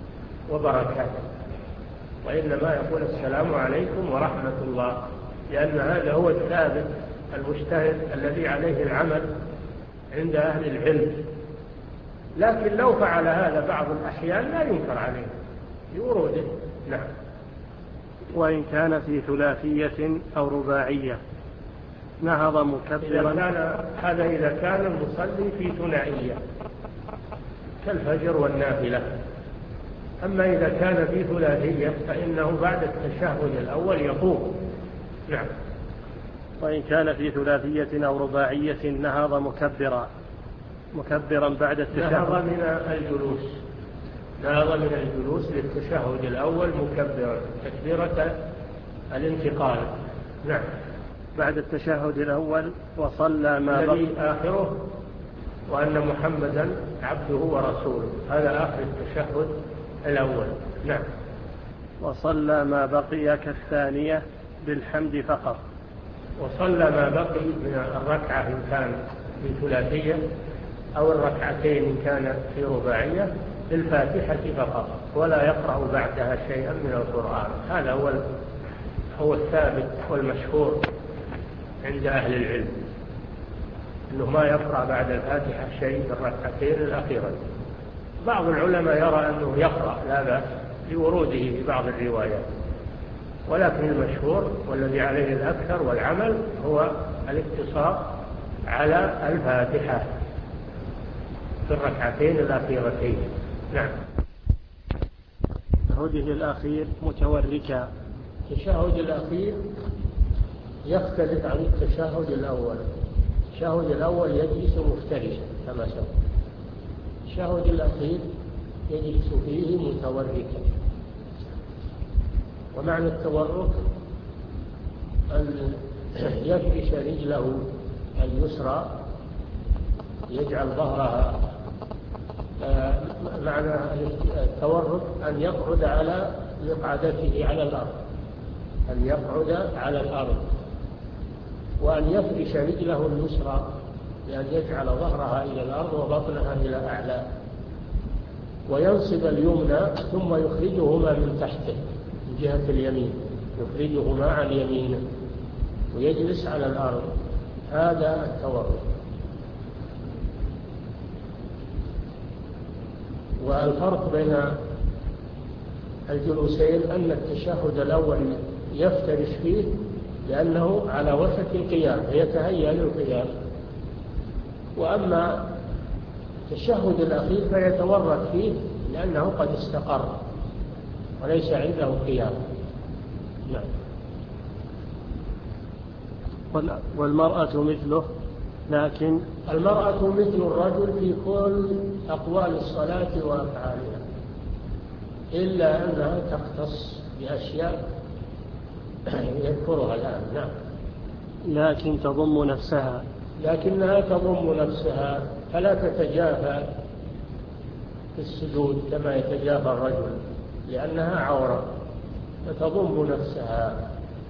وبركاته، وإنما يقول السلام عليكم ورحمة الله، لأن هذا هو الثابت المجتهد الذي عليه العمل عند أهل العلم. لكن لو فعل هذا بعض الأحيان لا ينكر عليه بوروده. نعم. وإن كان في ثلاثية أو رباعية نهض مكبرا. إذا كان هذا إذا كان المصلي في ثنائية كالفجر والنافلة. أما إذا كان في ثلاثية فإنه بعد التشهد الأول يقوم. نعم. وإن كان في ثلاثية أو رباعية نهض مكبرا مكبرا بعد التشهد. نهض من الجلوس نهض من الجلوس للتشهد الأول مكبرا تكبيرة الانتقال. نعم. بعد التشهد الأول وصلى ما الذي آخره وأن محمدا عبده ورسوله، هذا آخر التشهد الأول. نعم. وصلى ما بقي كالثانية بالحمد فقط. وصلى ما بقي من الركعة إن كان في ثلاثية أو الركعتين إن كان في رباعية بالفاتحة فقط، ولا يقرأ بعدها شيئا من القرآن. هذا هو هو الثابت والمشهور عند أهل العلم، أنه ما يقرأ بعد الفاتحة شيء في الركعتين الأخيرة. بعض العلماء يرى أنه يقرأ لا بأس لوروده في بعض الروايات، ولكن المشهور والذي عليه الأكثر والعمل هو الاقتصار على الفاتحة في الركعتين الأخيرتين. نعم. تشهده الأخير متوركا. التشهد الأخير يختلف عن التشهد الأول. التشهد الأول يجلس مفترشا كما سبق، التشهد الأخير يجلس فيه متوركا. ومعنى التورك أن يفرش رجله اليسرى، يجعل ظهرها. معنى التورك أن يقعد على مقعدته على الأرض، أن يقعد على الأرض، وأن يفرش رجله اليسرى بأن يجعل ظهرها إلى الأرض وبطنها إلى أعلى، وينصب اليمنى ثم يخرجهما من تحته من جهة اليمين، يخرجهما عن يمينه ويجلس على الأرض. هذا التورك. والفرق بين الجلوسين أن التشهد الأول يفترش فيه لأنه على وشك القيام فيتهيأ للقيام، وأما التشهد الأخير فيتورك فيه لأنه قد استقر وليس عنده قيام. نعم. والمرأة مثله، لكن المرأة مثل الرجل في كل أقوال الصلاة وأفعالها، إلا أنها تختص بأشياء يذكرها الآن. نعم. لكن تضم نفسها لكنها تضم نفسها فلا تتجافى في السجود كما يتجافى الرجل، لأنها عورة، فتضم نفسها،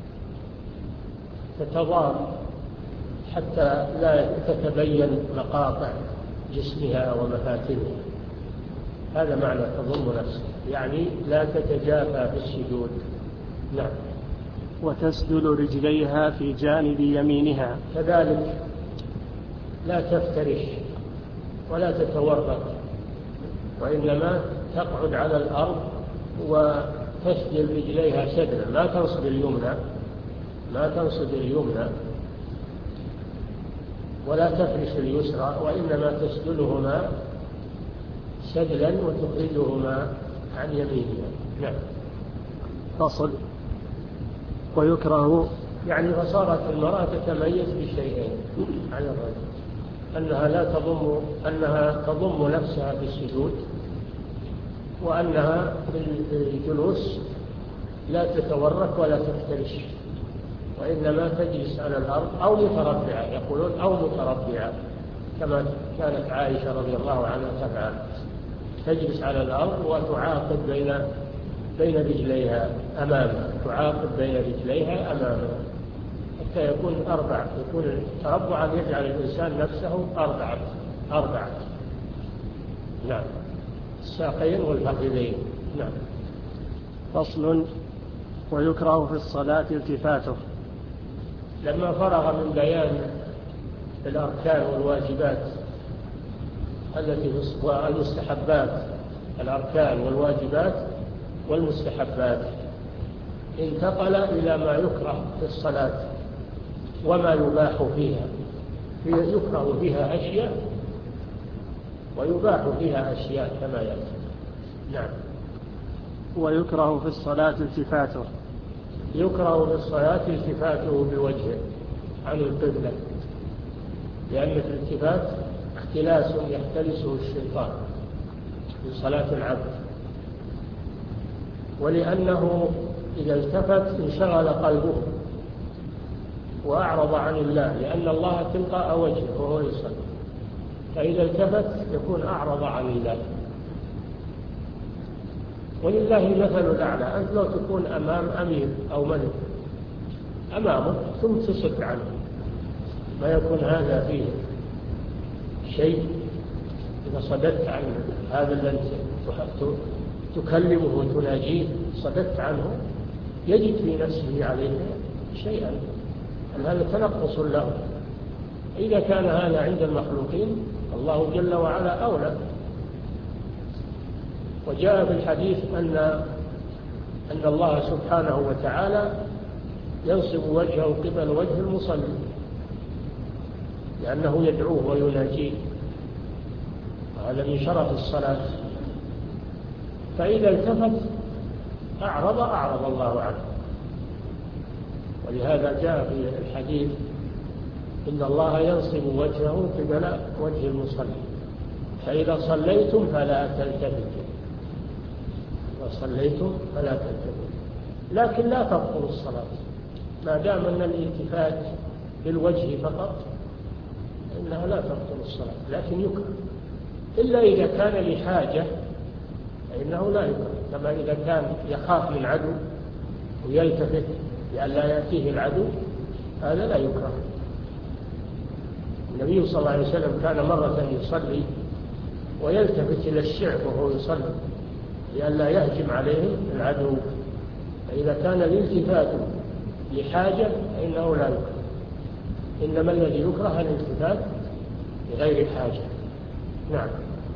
تتضام حتى لا تتبين مقاطع جسمها ومفاتنها. هذا معنى تضم نفسها، يعني لا تتجافى في السجود. نعم. وتسدل رجليها في جانب يمينها، كذلك لا تفترش ولا تتورط، وإنما تقعد على الأرض وتسدل رجليها سدلا، لا تنصب اليمنى لا تنصب اليمنى ولا تفرش اليسرى، وإنما تسدلهما سدلا وتخرجهما عن يمينها. نعم. فصل. ويكره، يعني فصارت المرأة تتميز بشيئين عن الرجل، أنها لا تضم أنها تضم نفسها في السجود، وأنها في الجلوس لا تتورك ولا تفترش، وإنما تجلس على الأرض أو متربعة، يقولون أو متربعة كما كانت عائشة رضي الله عنها تفعل، تجلس على الأرض وتعاقب بين بين رجليها أمامها، تعاقب بين رجليها أمامها حتى يكون أربع، يكون التربع أن يجعل الإنسان نفسه أربعة أربعة. نعم. الساقين والفخذين. نعم. فصل. ويكره في الصلاة التفاته. لما فرغ من بيان الأركان والواجبات التي والمستحبات، الأركان والواجبات والمستحبات، انتقل إلى ما يكره في الصلاة وما يباح فيها. يكره فيها أشياء ويباح فيها أشياء كما يأتي. نعم. ويكره في الصلاة التفاته. يكره في الصلاة التفاته بوجهه عن القبلة، لأن الالتفات اختلاس يختلسه الشيطان في صلاة العبد، ولأنه إذا التفت انشغل قلبه وأعرض عن الله، لأن الله تلقاء وجهه وهو يصلي، فإذا التفت يكون أعرض عن الله. ولله المثل الأعلى. أنت لو تكون أمام أمير أو ملك أمامه ثم تصد عنه، ما يكون هذا فيه شيء. إذا صددت عن هذا الذي تكلمه وتناجيه، صددت عنه، يجد في نفسه عليه شيئا، أن هذا تنقص له. إذا كان هذا عند المخلوقين الله جل وعلا أولى. وجاء في الحديث أن أن الله سبحانه وتعالى ينصب وجهه قبل وجه المصلي، لأنه يدعوه ويناجيه، وهذا من شرف الصلاة. فإذا التفت أعرض أعرض الله عنه. ولهذا جاء في الحديث إن الله ينصب وجهه قبل وجه المصلي، فإذا صليتم فلا تلتفتوا، وصليتم فلا تلتفتوا. لكن لا تبطل الصلاة ما دام أن الالتفات بالوجه فقط، إنها لا تبطل الصلاة، لكن يكره إلا إذا كان لحاجة، فإنه لا يكره. كما إذا كان يخاف من عدو ويلتفت لئلا يأتيه العدو، هذا لا يكره. النبي صلى الله عليه وسلم كان مرة يصلي ويلتفت إلى الشعب وهو يصلي لئلا يهجم عليهم العدو، فإذا كان الالتفات لحاجة فإنه لا يكره. إنما الذي يكره الالتفات لغير حاجة. نعم.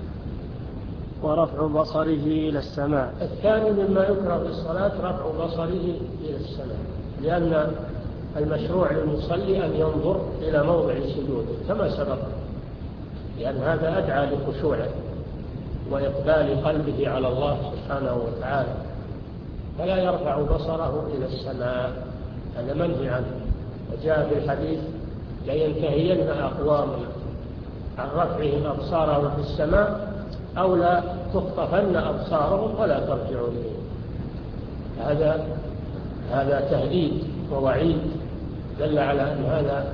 ورفع بصره إلى السماء. الثاني مما يكره في الصلاة رفع بصره إلى السماء، لأن المشروع للمصلي أن ينظر إلى موضع سجوده كما سبق، لأن هذا أدعى لخشوعه وإقبال قلبه على الله سبحانه وتعالى، فلا يرفع بصره إلى السماء، هذا منهي عنه. وجاء في الحديث لا ينتهين أقوام عن رفعهم أبصارهم في السماء أو لا تخطفن أبصارهم ولا ترجعوا إليهم. هذا هذا تهديد ووعيد دل على أن هذا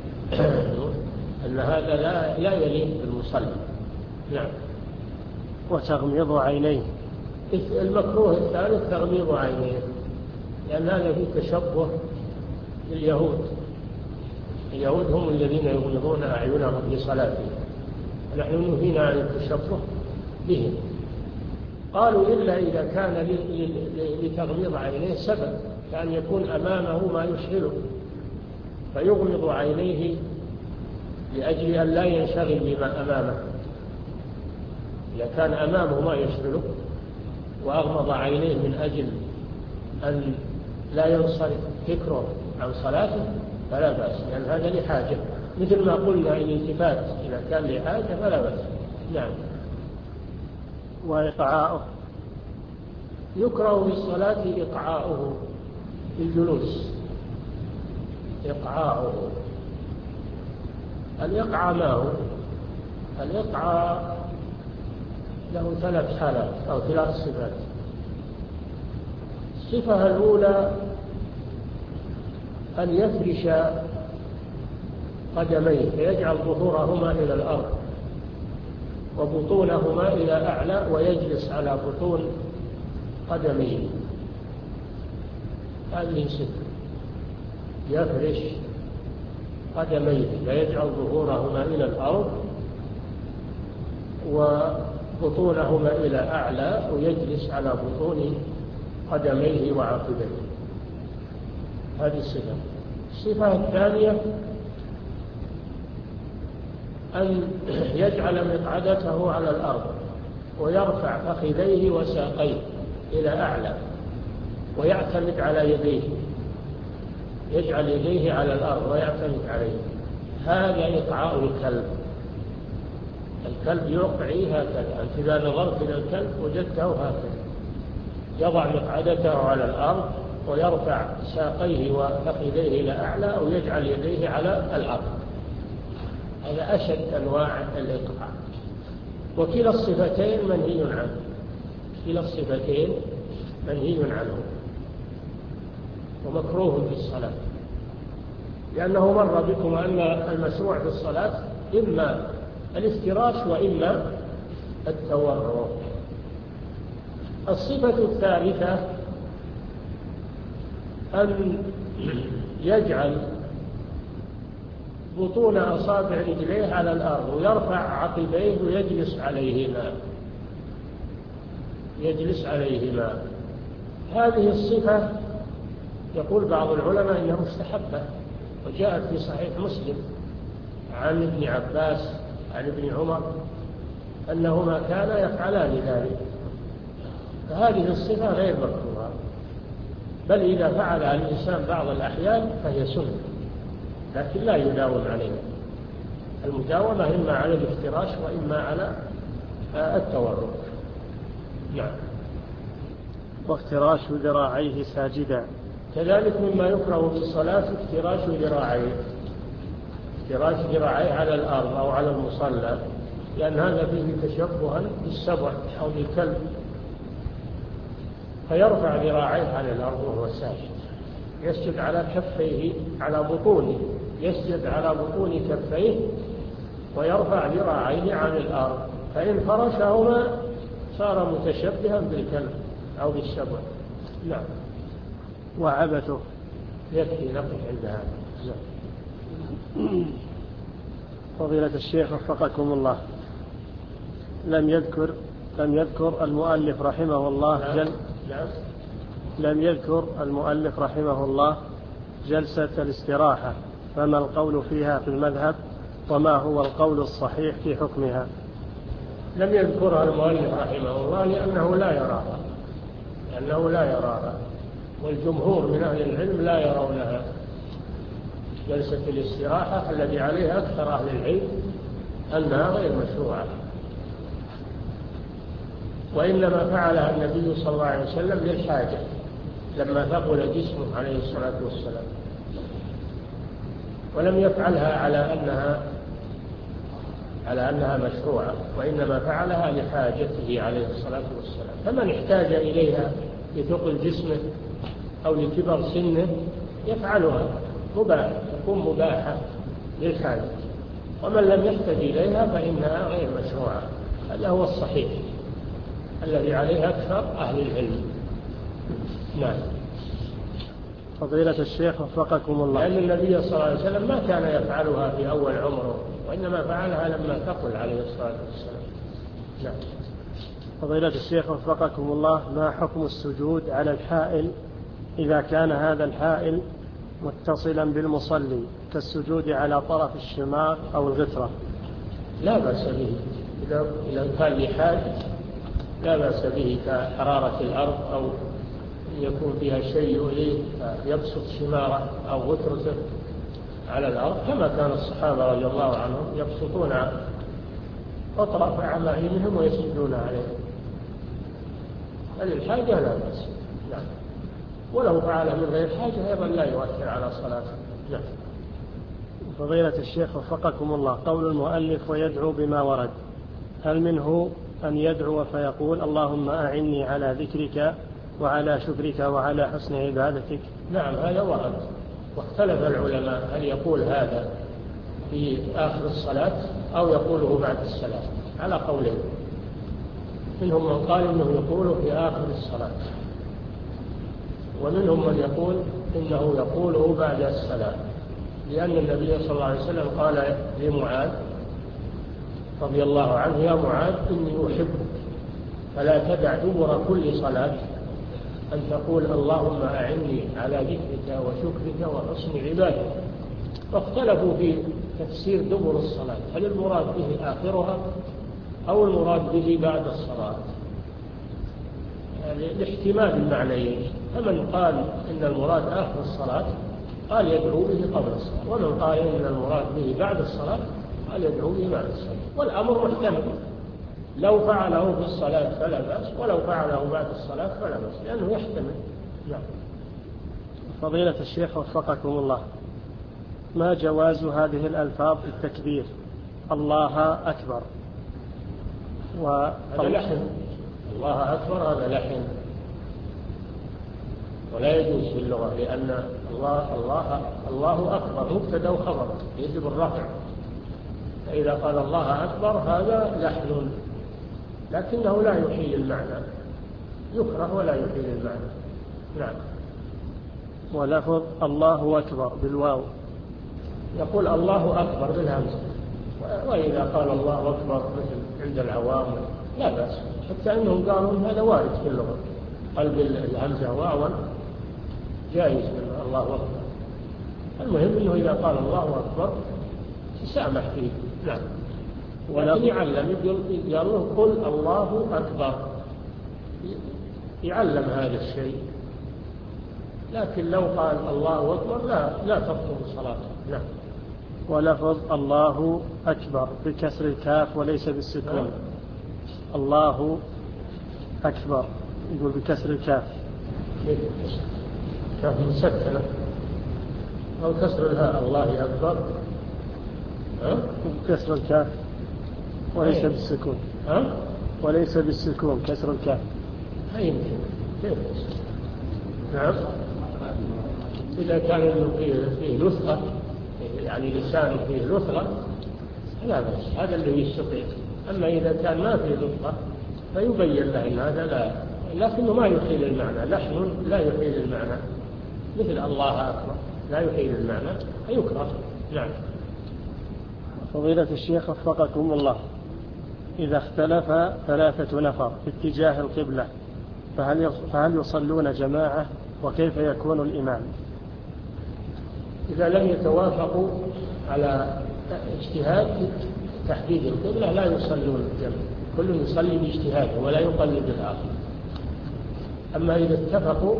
أن هذا لا لا يليق بالمصلي. نعم. وتغميض عينيه. المكروه الثالث تغميض عينيه، لأن هذا فيه تشبه باليهود. اليهود هم الذين يغمضون أعينهم لصلاتهم، ونحن نهينا عن التشبه بهم. قالوا إلا إذا كان لتغميض عينيه سبب، كأن يكون أمامه ما يشغله فيغمض عينيه لأجل أن لا ينشغل بما أمامه. إذا كان أمامه ما يشغله وأغمض عينيه من أجل أن لا ينصرف فكره عن صلاته فلا بأس، لأن هذا لحاجة، مثل ما قلنا الالتفات إذا كان لحاجة فلا بأس. نعم. وإقعاؤه. يكره في الصلاة إقعاؤه في الجلوس. إقعاؤه، الإقعاء ما هو؟ الإقعاء له ثلاث حالات أو ثلاث صفات. الصفة الأولى أن يفرش قدميه فيجعل ظهورهما إلى الأرض وبطونهما إلى أعلى ويجلس على بطون قدميه. هذه صفة، يفرش قدميه فيجعل ظهورهما إلى الأرض بطونهما إلى أعلى ويجلس على بطون قدميه وعقبيه. هذه الصفة. الصفة الثانية أن يجعل مقعدته على الأرض ويرفع فخذيه وساقيه إلى أعلى ويعتمد على يديه، يجعل يديه على الأرض ويعتمد عليه. هذا إيقاع الكلب. الكلب يوقعي هكذا. أنت إذا نظرت إلى الكلب وجدته هكذا، يضع مقعدته على الأرض ويرفع ساقيه وفخذيه إلى أعلى أو يجعل يديه على الأرض. هذا أشد أنواع الإيقاع. وكلا الصفتين منهي عنه، كلا الصفتين منهي عنه ومكروه في الصلاة، لأنه مر بكم أن المشروع في الصلاة إما الافتراش وإما التورع. الصفة الثالثة أن يجعل بطون أصابع رجليه على الأرض ويرفع عقبيه ويجلس عليهما، يجلس عليهما. هذه الصفة يقول بعض العلماء إنها مستحبة، وجاءت في صحيح مسلم عن ابن عباس عن ابن عمر أنهما كانا يفعلان ذلك. فهذه الصفة غير مكروهة، بل إذا فعلها الإنسان بعض الأحيان فهي سنة، لكن لا يداوم عليها. المداومة إما على الافتراش وإما على التورع. نعم. وافتراش ذراعيه ساجدا. كذلك مما يكره في الصلاة افتراش ذراعيه، افتراش ذراعيه على الأرض أو على المصلى، لأن هذا فيه تشبها بالسبع أو بالكلب، فيرفع ذراعيه على الأرض وهو ساجد، يسجد على كفيه على بطونه، يسجد على بطون كفيه ويرفع ذراعيه عن الأرض، فإن فرشهما صار متشبها بالكلب أو بالسبع. نعم. وعبثه. يكفي نقف عند هذا. فضيلة الشيخ وفقكم الله، لم يذكر لم يذكر المؤلف رحمه الله جل نعم. لم يذكر المؤلف رحمه الله جلسة الاستراحة، فما القول فيها في المذهب وما هو القول الصحيح في حكمها؟ لم يذكرها المؤلف رحمه الله لأنه لا يراها لأنه لا يراها والجمهور من أهل العلم لا يرونها. جلسة الاستراحة الذي عليها أكثر أهل العلم أنها غير مشروعة، وإنما فعلها النبي صلى الله عليه وسلم للحاجة لما ثقل جسمه عليه الصلاة والسلام، ولم يفعلها على أنها على أنها مشروعة، وإنما فعلها لحاجته عليه الصلاة والسلام. فمن احتاج إليها لثقل جسمه أو لكبر سنه يفعلها، مباح، تكون مباحة للحاجة. ومن لم يحتاج إليها فإنها غير مشروعة. هذا هو الصحيح الذي عليه أكثر أهل العلم. نعم. فضيلة الشيخ وفقكم الله، لأن النبي صلى الله عليه وسلم ما كان يفعلها في أول عمره، وإنما فعلها لما ثقل عليه الصلاة والسلام. نعم. فضيلة الشيخ وفقكم الله، ما حكم السجود على الحائل إذا كان هذا الحائل متصلا بالمصلي كالسجود على طرف الشماغ أو الغترة؟ لا بأس به إذا كان لحاجة، لا بأس به كحرارة الأرض أو يكون فيها شيء يؤذيه يبسط شماره أو غترته على الأرض، كما كان الصحابة رضي الله عنهم يبسطون أطراف عمائمهم ويسجدون عليهم. فللحاجة لا بأس. نعم. ولو فعله من غير حاجة أيضا لا يؤثر على صلاته. نعم. فضيلة الشيخ وفقكم الله، قول المؤلف ويدعو بما ورد، هل منه أن يدعو فيقول اللهم أعني على ذكرك وعلى شكرك وعلى حسن عبادتك؟ نعم، هذا ورد، واختلف العلماء هل يقول هذا في آخر الصلاة أو يقوله بعد الصلاة على قولين. منهم من قال إنه يقوله في آخر الصلاة، ومنهم من يقول إنه يقوله بعد الصلاة، لأن النبي صلى الله عليه وسلم قال لمعاذ رضي الله عنه يا معاذ إني أحبك فلا تدع دبر كل صلاة أن تقول اللهم أعني على ذكرك وشكرك وحسن عبادك. فاختلفوا في تفسير دبر الصلاة، هل المراد به آخرها أو المراد به بعد الصلاة؟ يعني لاحتمال المعنيين، فمن قال إن المراد آخر الصلاة قال يدعو به قبل الصلاة، ومن قال إن المراد به بعد الصلاة قال يدعو به بعد الصلاة، والأمر محتمل، لو فعله في الصلاة فلا بأس، ولو فعله بعد الصلاة فلا بأس، لأنه يحتمل. نعم. فضيلة الشيخ وفقكم الله، ما جواز هذه الألفاظ التكبير الله أكبر؟ هذا لحن، الله أكبر هذا لحن ولا يجوز في اللغة، لأن الله الله الله أكبر مبتدأ وخبر يجب الرفع، فإذا قال الله أكبر هذا لحن، لكنه لا يحيل المعنى، يكره ولا يحيل المعنى. نعم. ولفظ الله أكبر بالواو يقول الله أكبر بالهمزة، وإذا قال الله أكبر مثل عند العوام لا بأس، حتى أنهم قالوا هذا وارد في اللغة، قلب الهمزة واوا جائز من الله أكبر. المهم أنه إذا قال الله أكبر تسامح فيه. نعم. ولكن يعلم، يقول له قل الله أكبر، يعلم هذا الشيء، لكن لو قال الله أكبر لا لا تبطل صلاته. نعم. ولفظ الله أكبر بكسر الكاف وليس بالسكون. نعم. الله أكبر يقول بكسر الكاف. كاف مسكنة أو كسر الهاء الله أكبر. أه؟ بكسر الكاف وليس أيه. بالسكون. أه؟ وليس بالسكون كسر الكاف. يمكن كيف؟ نعم. إذا كان فيه فيه لثغة، يعني لسانه فيه لثغة لا بأس، هذا اللي يستطيع. أما إذا كان ما فيه لثغة فيبين له إن هذا لا، لكنه ما يحيل المعنى، لحن لا يحيل المعنى، مثل الله أكبر لا يحيل المعنى فيكره. نعم. فضيلة الشيخ وفقكم الله، إذا اختلف ثلاثة نفر في اتجاه القبلة فهل فهل يصلون جماعة، وكيف يكون الإمام؟ إذا لم يتوافقوا على اجتهاد تحديد القبلة لا يصلون جماعة، كل يصلي باجتهاده ولا يقلد الآخر. أما إذا اتفقوا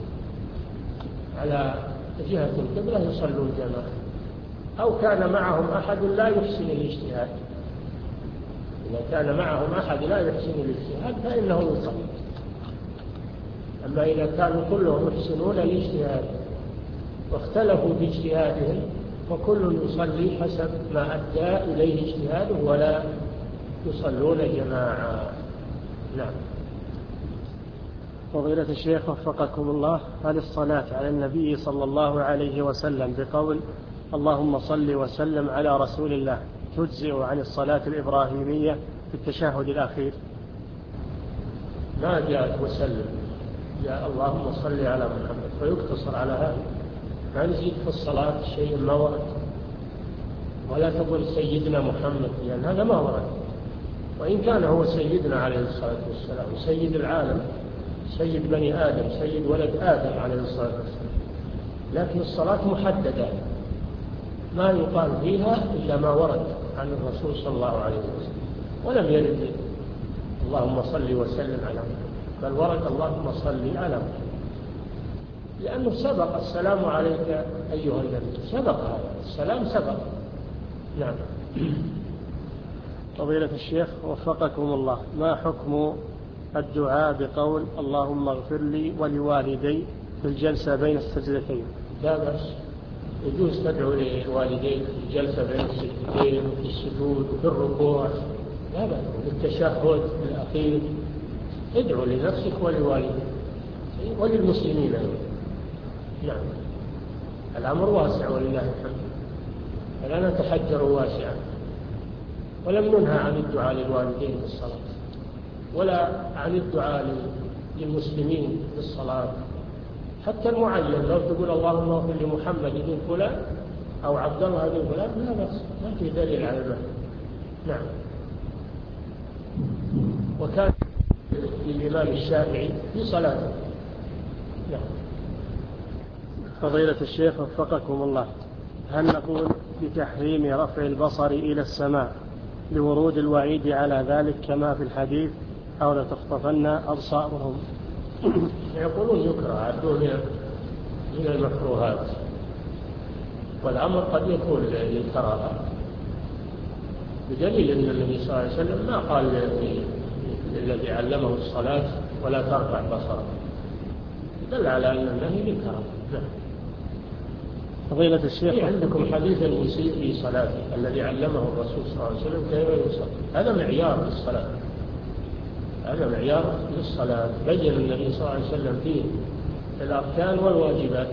على جهة القبلة يصلون جماعة، أو كان معهم أحد لا يحسن الاجتهاد، إذا كان معهم أحد لا يحسن الاجتهاد فإنه يصلي. أما إذا كانوا كلهم يحسنون الاجتهاد واختلفوا في اجتهادهم فكل يصلي حسب ما أدى إليه اجتهاده ولا يصلون جماعة. نعم. فضيلة الشيخ وفقكم الله، هل الصلاة على النبي صلى الله عليه وسلم بقول اللهم صل وسلم على رسول الله تجزئ عن الصلاة الإبراهيمية في التشهد الأخير؟ ما جاءت وسلم، جاء اللهم صل على محمد فيقتصر على هذا، ما نزيد في الصلاة شيء ما ورد، ولا تقول سيدنا محمد لأن هذا ما ورد، وإن كان هو سيدنا عليه الصلاة والسلام، سيد العالم، سيد بني آدم، سيد ولد آدم عليه الصلاة والسلام، لكن الصلاة محددة ما يقال فيها إلا ما ورد عن الرسول صلى الله عليه وسلم، ولم يرد اللهم صل وسلم على محمد، بل ورد اللهم صل على محمد، لأنه سبق السلام عليك أيها النبي، سبق هذا السلام سبق. نعم. فضيلة الشيخ وفقكم الله، ما حكم الدعاء بقول اللهم اغفر لي ولوالدي في الجلسة بين السجدتين؟ لا بأس، يجوز تدعو لوالديك في الجلسة بين السجدتين وفي السجود وفي الركوع، لا بأس، في التشهد الأخير ادعو لنفسك ولوالديك وللمسلمين. نعم. الأمر واسع ولله الحمد، فلا نتحجر واسعا، ولم ننهى عن الدعاء للوالدين في الصلاة، ولا عن الدعاء للمسلمين في الصلاة، حتى المعين لو تقول اللهم اغفر لمحمد بن فلان أو عبد الله بن فلان لا بأس، ما في دليل على ذلك. نعم. وكان للإمام الشافعي في صلاته. نعم. فضيلة الشيخ وفقكم الله، هل نقول بتحريم رفع البصر إلى السماء لورود الوعيد على ذلك كما في الحديث أو لتخطفن أبصارهم؟ يقولون يكره، عدوه من المكروهات، والأمر قد يكون للكراهة، بدليل أن النبي صلى الله عليه وسلم ما قال للذي علمه الصلاة ولا ترفع بصرك، دل على أن النهي للكراهة. فضيلة الشيخ، في عندكم حديث المسيء في صلاته الذي علمه الرسول صلى الله عليه وسلم كيف يصلي، هذا معيار للصلاة، هذا معيار للصلاة، بين النبي صلى الله عليه وسلم فيه الأركان والواجبات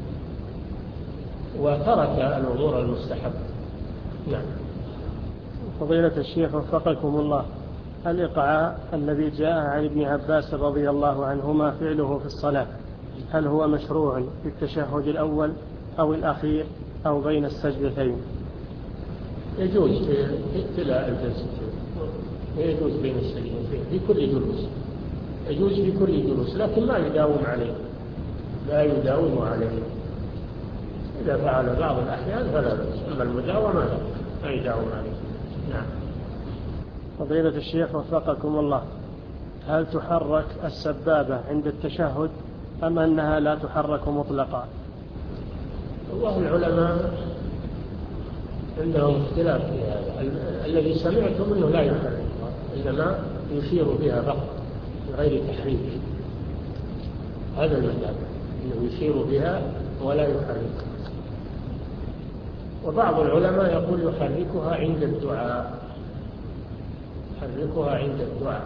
وترك الأمور المستحبة. نعم. فضيلة الشيخ وفقكم الله، الإقعاء الذي جاء عن ابن عباس رضي الله عنهما فعله في الصلاة، هل هو مشروع في التشهد الأول أو الأخير أو بين السجدتين؟ يجوز في ابتلاء الجلستين، يجوز بين السجدتين في كل جلوس، يجوز في كل جلوس، لكن ما يداوم عليه، لا يداوم عليه، إذا فعل بعض الأحيان فلا بأس، أما المداومة لا يداوم عليه. نعم. فضيلة الشيخ وفقكم الله، هل تحرك السبابة عند التشهد أم أنها لا تحرك مطلقا؟ والله العلماء عندهم اختلاف في هذا، الذي سمعتم أنه لا يحركها، إنما يشير بها فقط بغير تحريك، هذا المذهب، أنه يشير بها ولا يحركها. وبعض العلماء يقول يحركها عند الدعاء، يحركها عند الدعاء،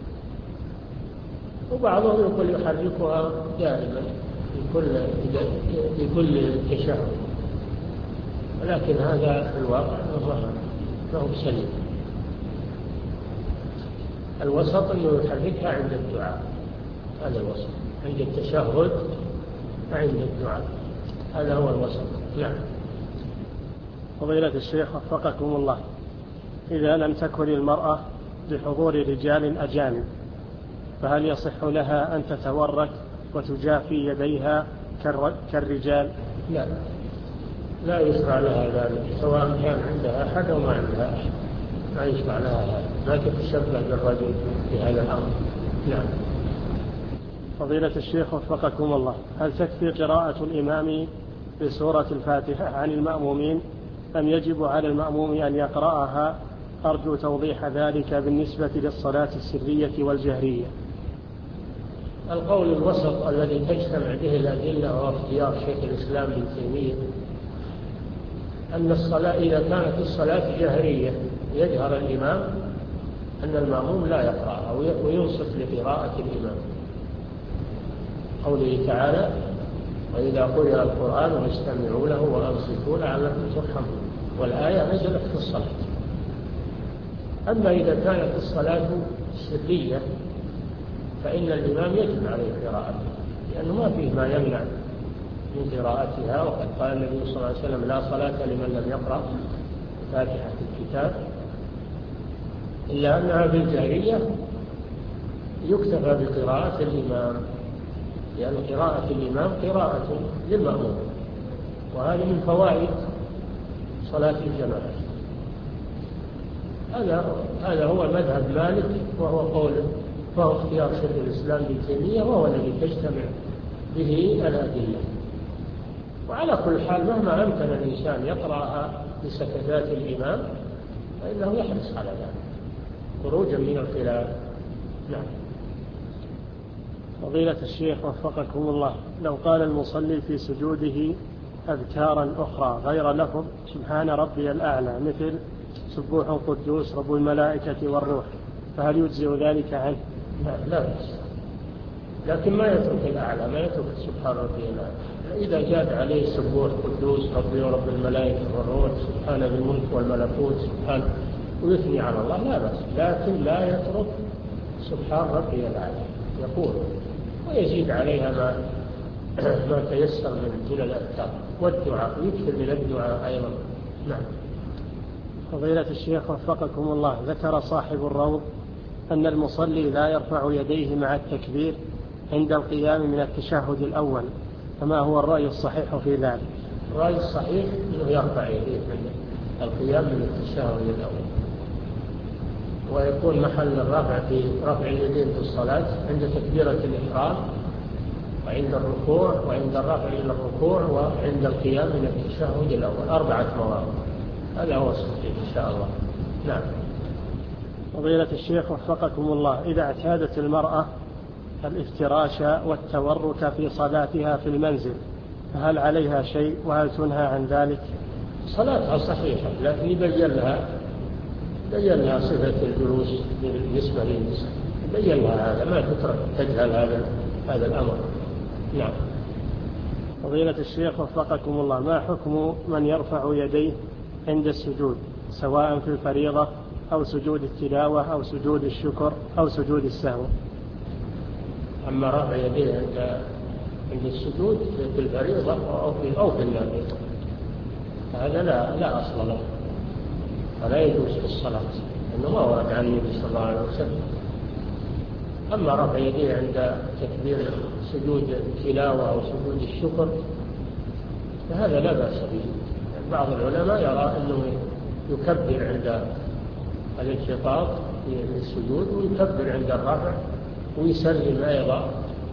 وبعضهم يقول يحركها دائما في كل في كل تشهد، ولكن هذا في الواقع ما هو سليم. الوسط أنه يحركها عند الدعاء، هذا الوسط، عند التشهد وعند الدعاء، هذا هو الوسط. نعم. فضيلة الشيخ وفقكم الله، إذا لم تكن المرأة بحضور رجال أجانب فهل يصح لها أن تتورك وتجافي يديها كالرجال؟ لا، لا يشرع لها ذلك، سواء كان عندها أحد أو ما عندها أحد، لا يشرع لها هذا، لا تتشبه بالرجل في هذا الأمر. نعم. فضيلة الشيخ وفقكم الله، هل تكفي قراءة الإمام بسورة الفاتحة عن المأمومين أم يجب على المأموم أن يقرأها؟ أرجو توضيح ذلك بالنسبة للصلاة السرية والجهرية. القول الوسط الذي تجتمع به الأدلة هو اختيار شيخ الإسلام ابن تيمية، أن الصلاة إذا كانت الصلاة جهرية يجهر الإمام، أن المأموم لا يقرأها وينصت لقراءة الإمام، قوله تعالى وإذا قرئ القرآن فاستمعوا له وأنصتوا لعلكم ترحمون، والآية نزلت في الصلاة. أما إذا كانت الصلاة سرية فإن الإمام يجب عليه قراءتها، لأنه ما فيه ما يمنع من قراءتها، وقد قال النبي صلى الله عليه وسلم لا صلاة لمن لم يقرأ فاتحة الكتاب، إلا أنها بالجهرية يكتفى بقراءة الإمام، لأن قراءة الإمام قراءة للمأموم، وهذه من فوائد صلاة الجماعة. هذا هذا هو مذهب مالك، وهو قول وهو اختيار شيخ الإسلام ابن تيمية، وهو الذي تجتمع به الأدلة. وعلى كل حال مهما أمكن الإنسان يقرأها بسكتات الإمام فإنه يحرص على ذلك خروجا من الخلاف. نعم. فضيلة الشيخ وفقكم الله، لو قال المصلي في سجوده أذكارا أخرى غير لفظ سبحان ربي الأعلى مثل سبوح قدوس رب الملائكة والروح، فهل يجزئ ذلك عنه؟ لا, لا بس. لكن ما يترك الأعلى، ما يترك سبحان ربي الأعلى. إذا جاء عليه سبوح قدوس ربي ورب الملائكة والروح سبحان الملك والملكوت سبحان ويثني على الله لا بس، لكن لا يترك سبحان ربي الأعلى، يقول ويزيد عليها ما ما تيسر من من الأذكار والدعاء، ويكثر من الدعاء أيضا. نعم. فضيلة الشيخ وفقكم الله، ذكر صاحب الروض أن المصلي لا يرفع يديه مع التكبير عند القيام من التشهد الأول، فما هو الرأي الصحيح في ذلك؟ الرأي الصحيح أنه يرفع يديه من القيام من التشهد الأول، ويكون محل الرفع في رفع اليدين في الصلاة عند تكبيرة الإحرام وعند الركوع وعند الرفع إلى الركوع وعند القيام من التشهد الأول، أربعة مواضع. هذا هو الصحيح إن شاء الله. نعم. فضيلة الشيخ وفقكم الله، إذا اعتادت المرأة الافتراش والتورك في صلاتها في المنزل فهل عليها شيء وهل تنهى عن ذلك؟ صلاتها صحيحة، لكن يبين لها يبين لها صفة الجلوس بالنسبة للنساء، يبين لها هذا، ما تترك تجهل هذا هذا الأمر. نعم. فضيلة الشيخ وفقكم الله، ما حكم من يرفع يديه عند السجود سواء في الفريضة أو سجود التلاوة أو سجود الشكر أو سجود السهو؟ أما رفع يديه عند عند السجود في الفريضة أو في أو في النافلة هذا لا لا أصل له، ولا يجوز في الصلاة، إنه ما ورد عن النبي صلى الله عليه وسلم. أما رفع يديه عند تكبير سجود التلاوة أو سجود الشكر فهذا لا بأس به. بعض العلماء يرى أنه يكبر عند الانخفاض في السجود ويكبر عند الرفع ويسلم أيضا،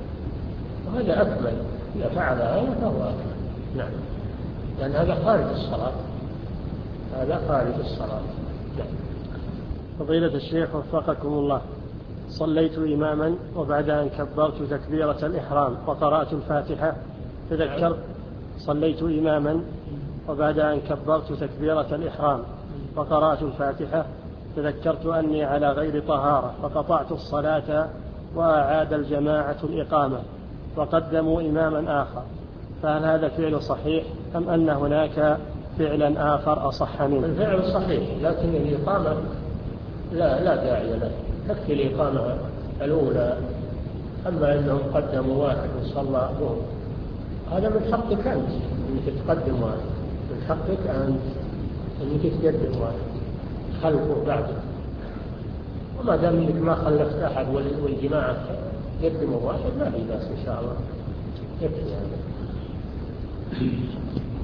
وهذا أكمل. إذا فعل هذا فهو أكمل. نعم، لأن هذا خارج الصلاة، هذا خارج الصلاة. نعم. فضيلة الشيخ وفقكم الله، صليت إماما وبعد أن كبرت تكبيرة الإحرام وقرأت الفاتحة تذكرت صليت إماما وبعد أن كبرت تكبيرة الإحرام وقرأت الفاتحة تذكرت أني على غير طهارة فقطعت الصلاة وأعاد الجماعة الإقامة وقدموا إماما آخر، فهل هذا فعل صحيح أم أن هناك فعلا آخر أصح منه؟ الفعل صحيح، لكن الإقامة لا لا داعي له، تكفي الإقامة الأولى. أما أنهم قدموا واحد وصلى ظهر هذا من حقك أنت أنك تقدم واحد، من حقك أنت أنك تقدم واحد خلفه بعده، وما دام أنك ما خلفت أحد والجماعة قدموا واحد ما في بأس إن شاء الله، يكفي هذا.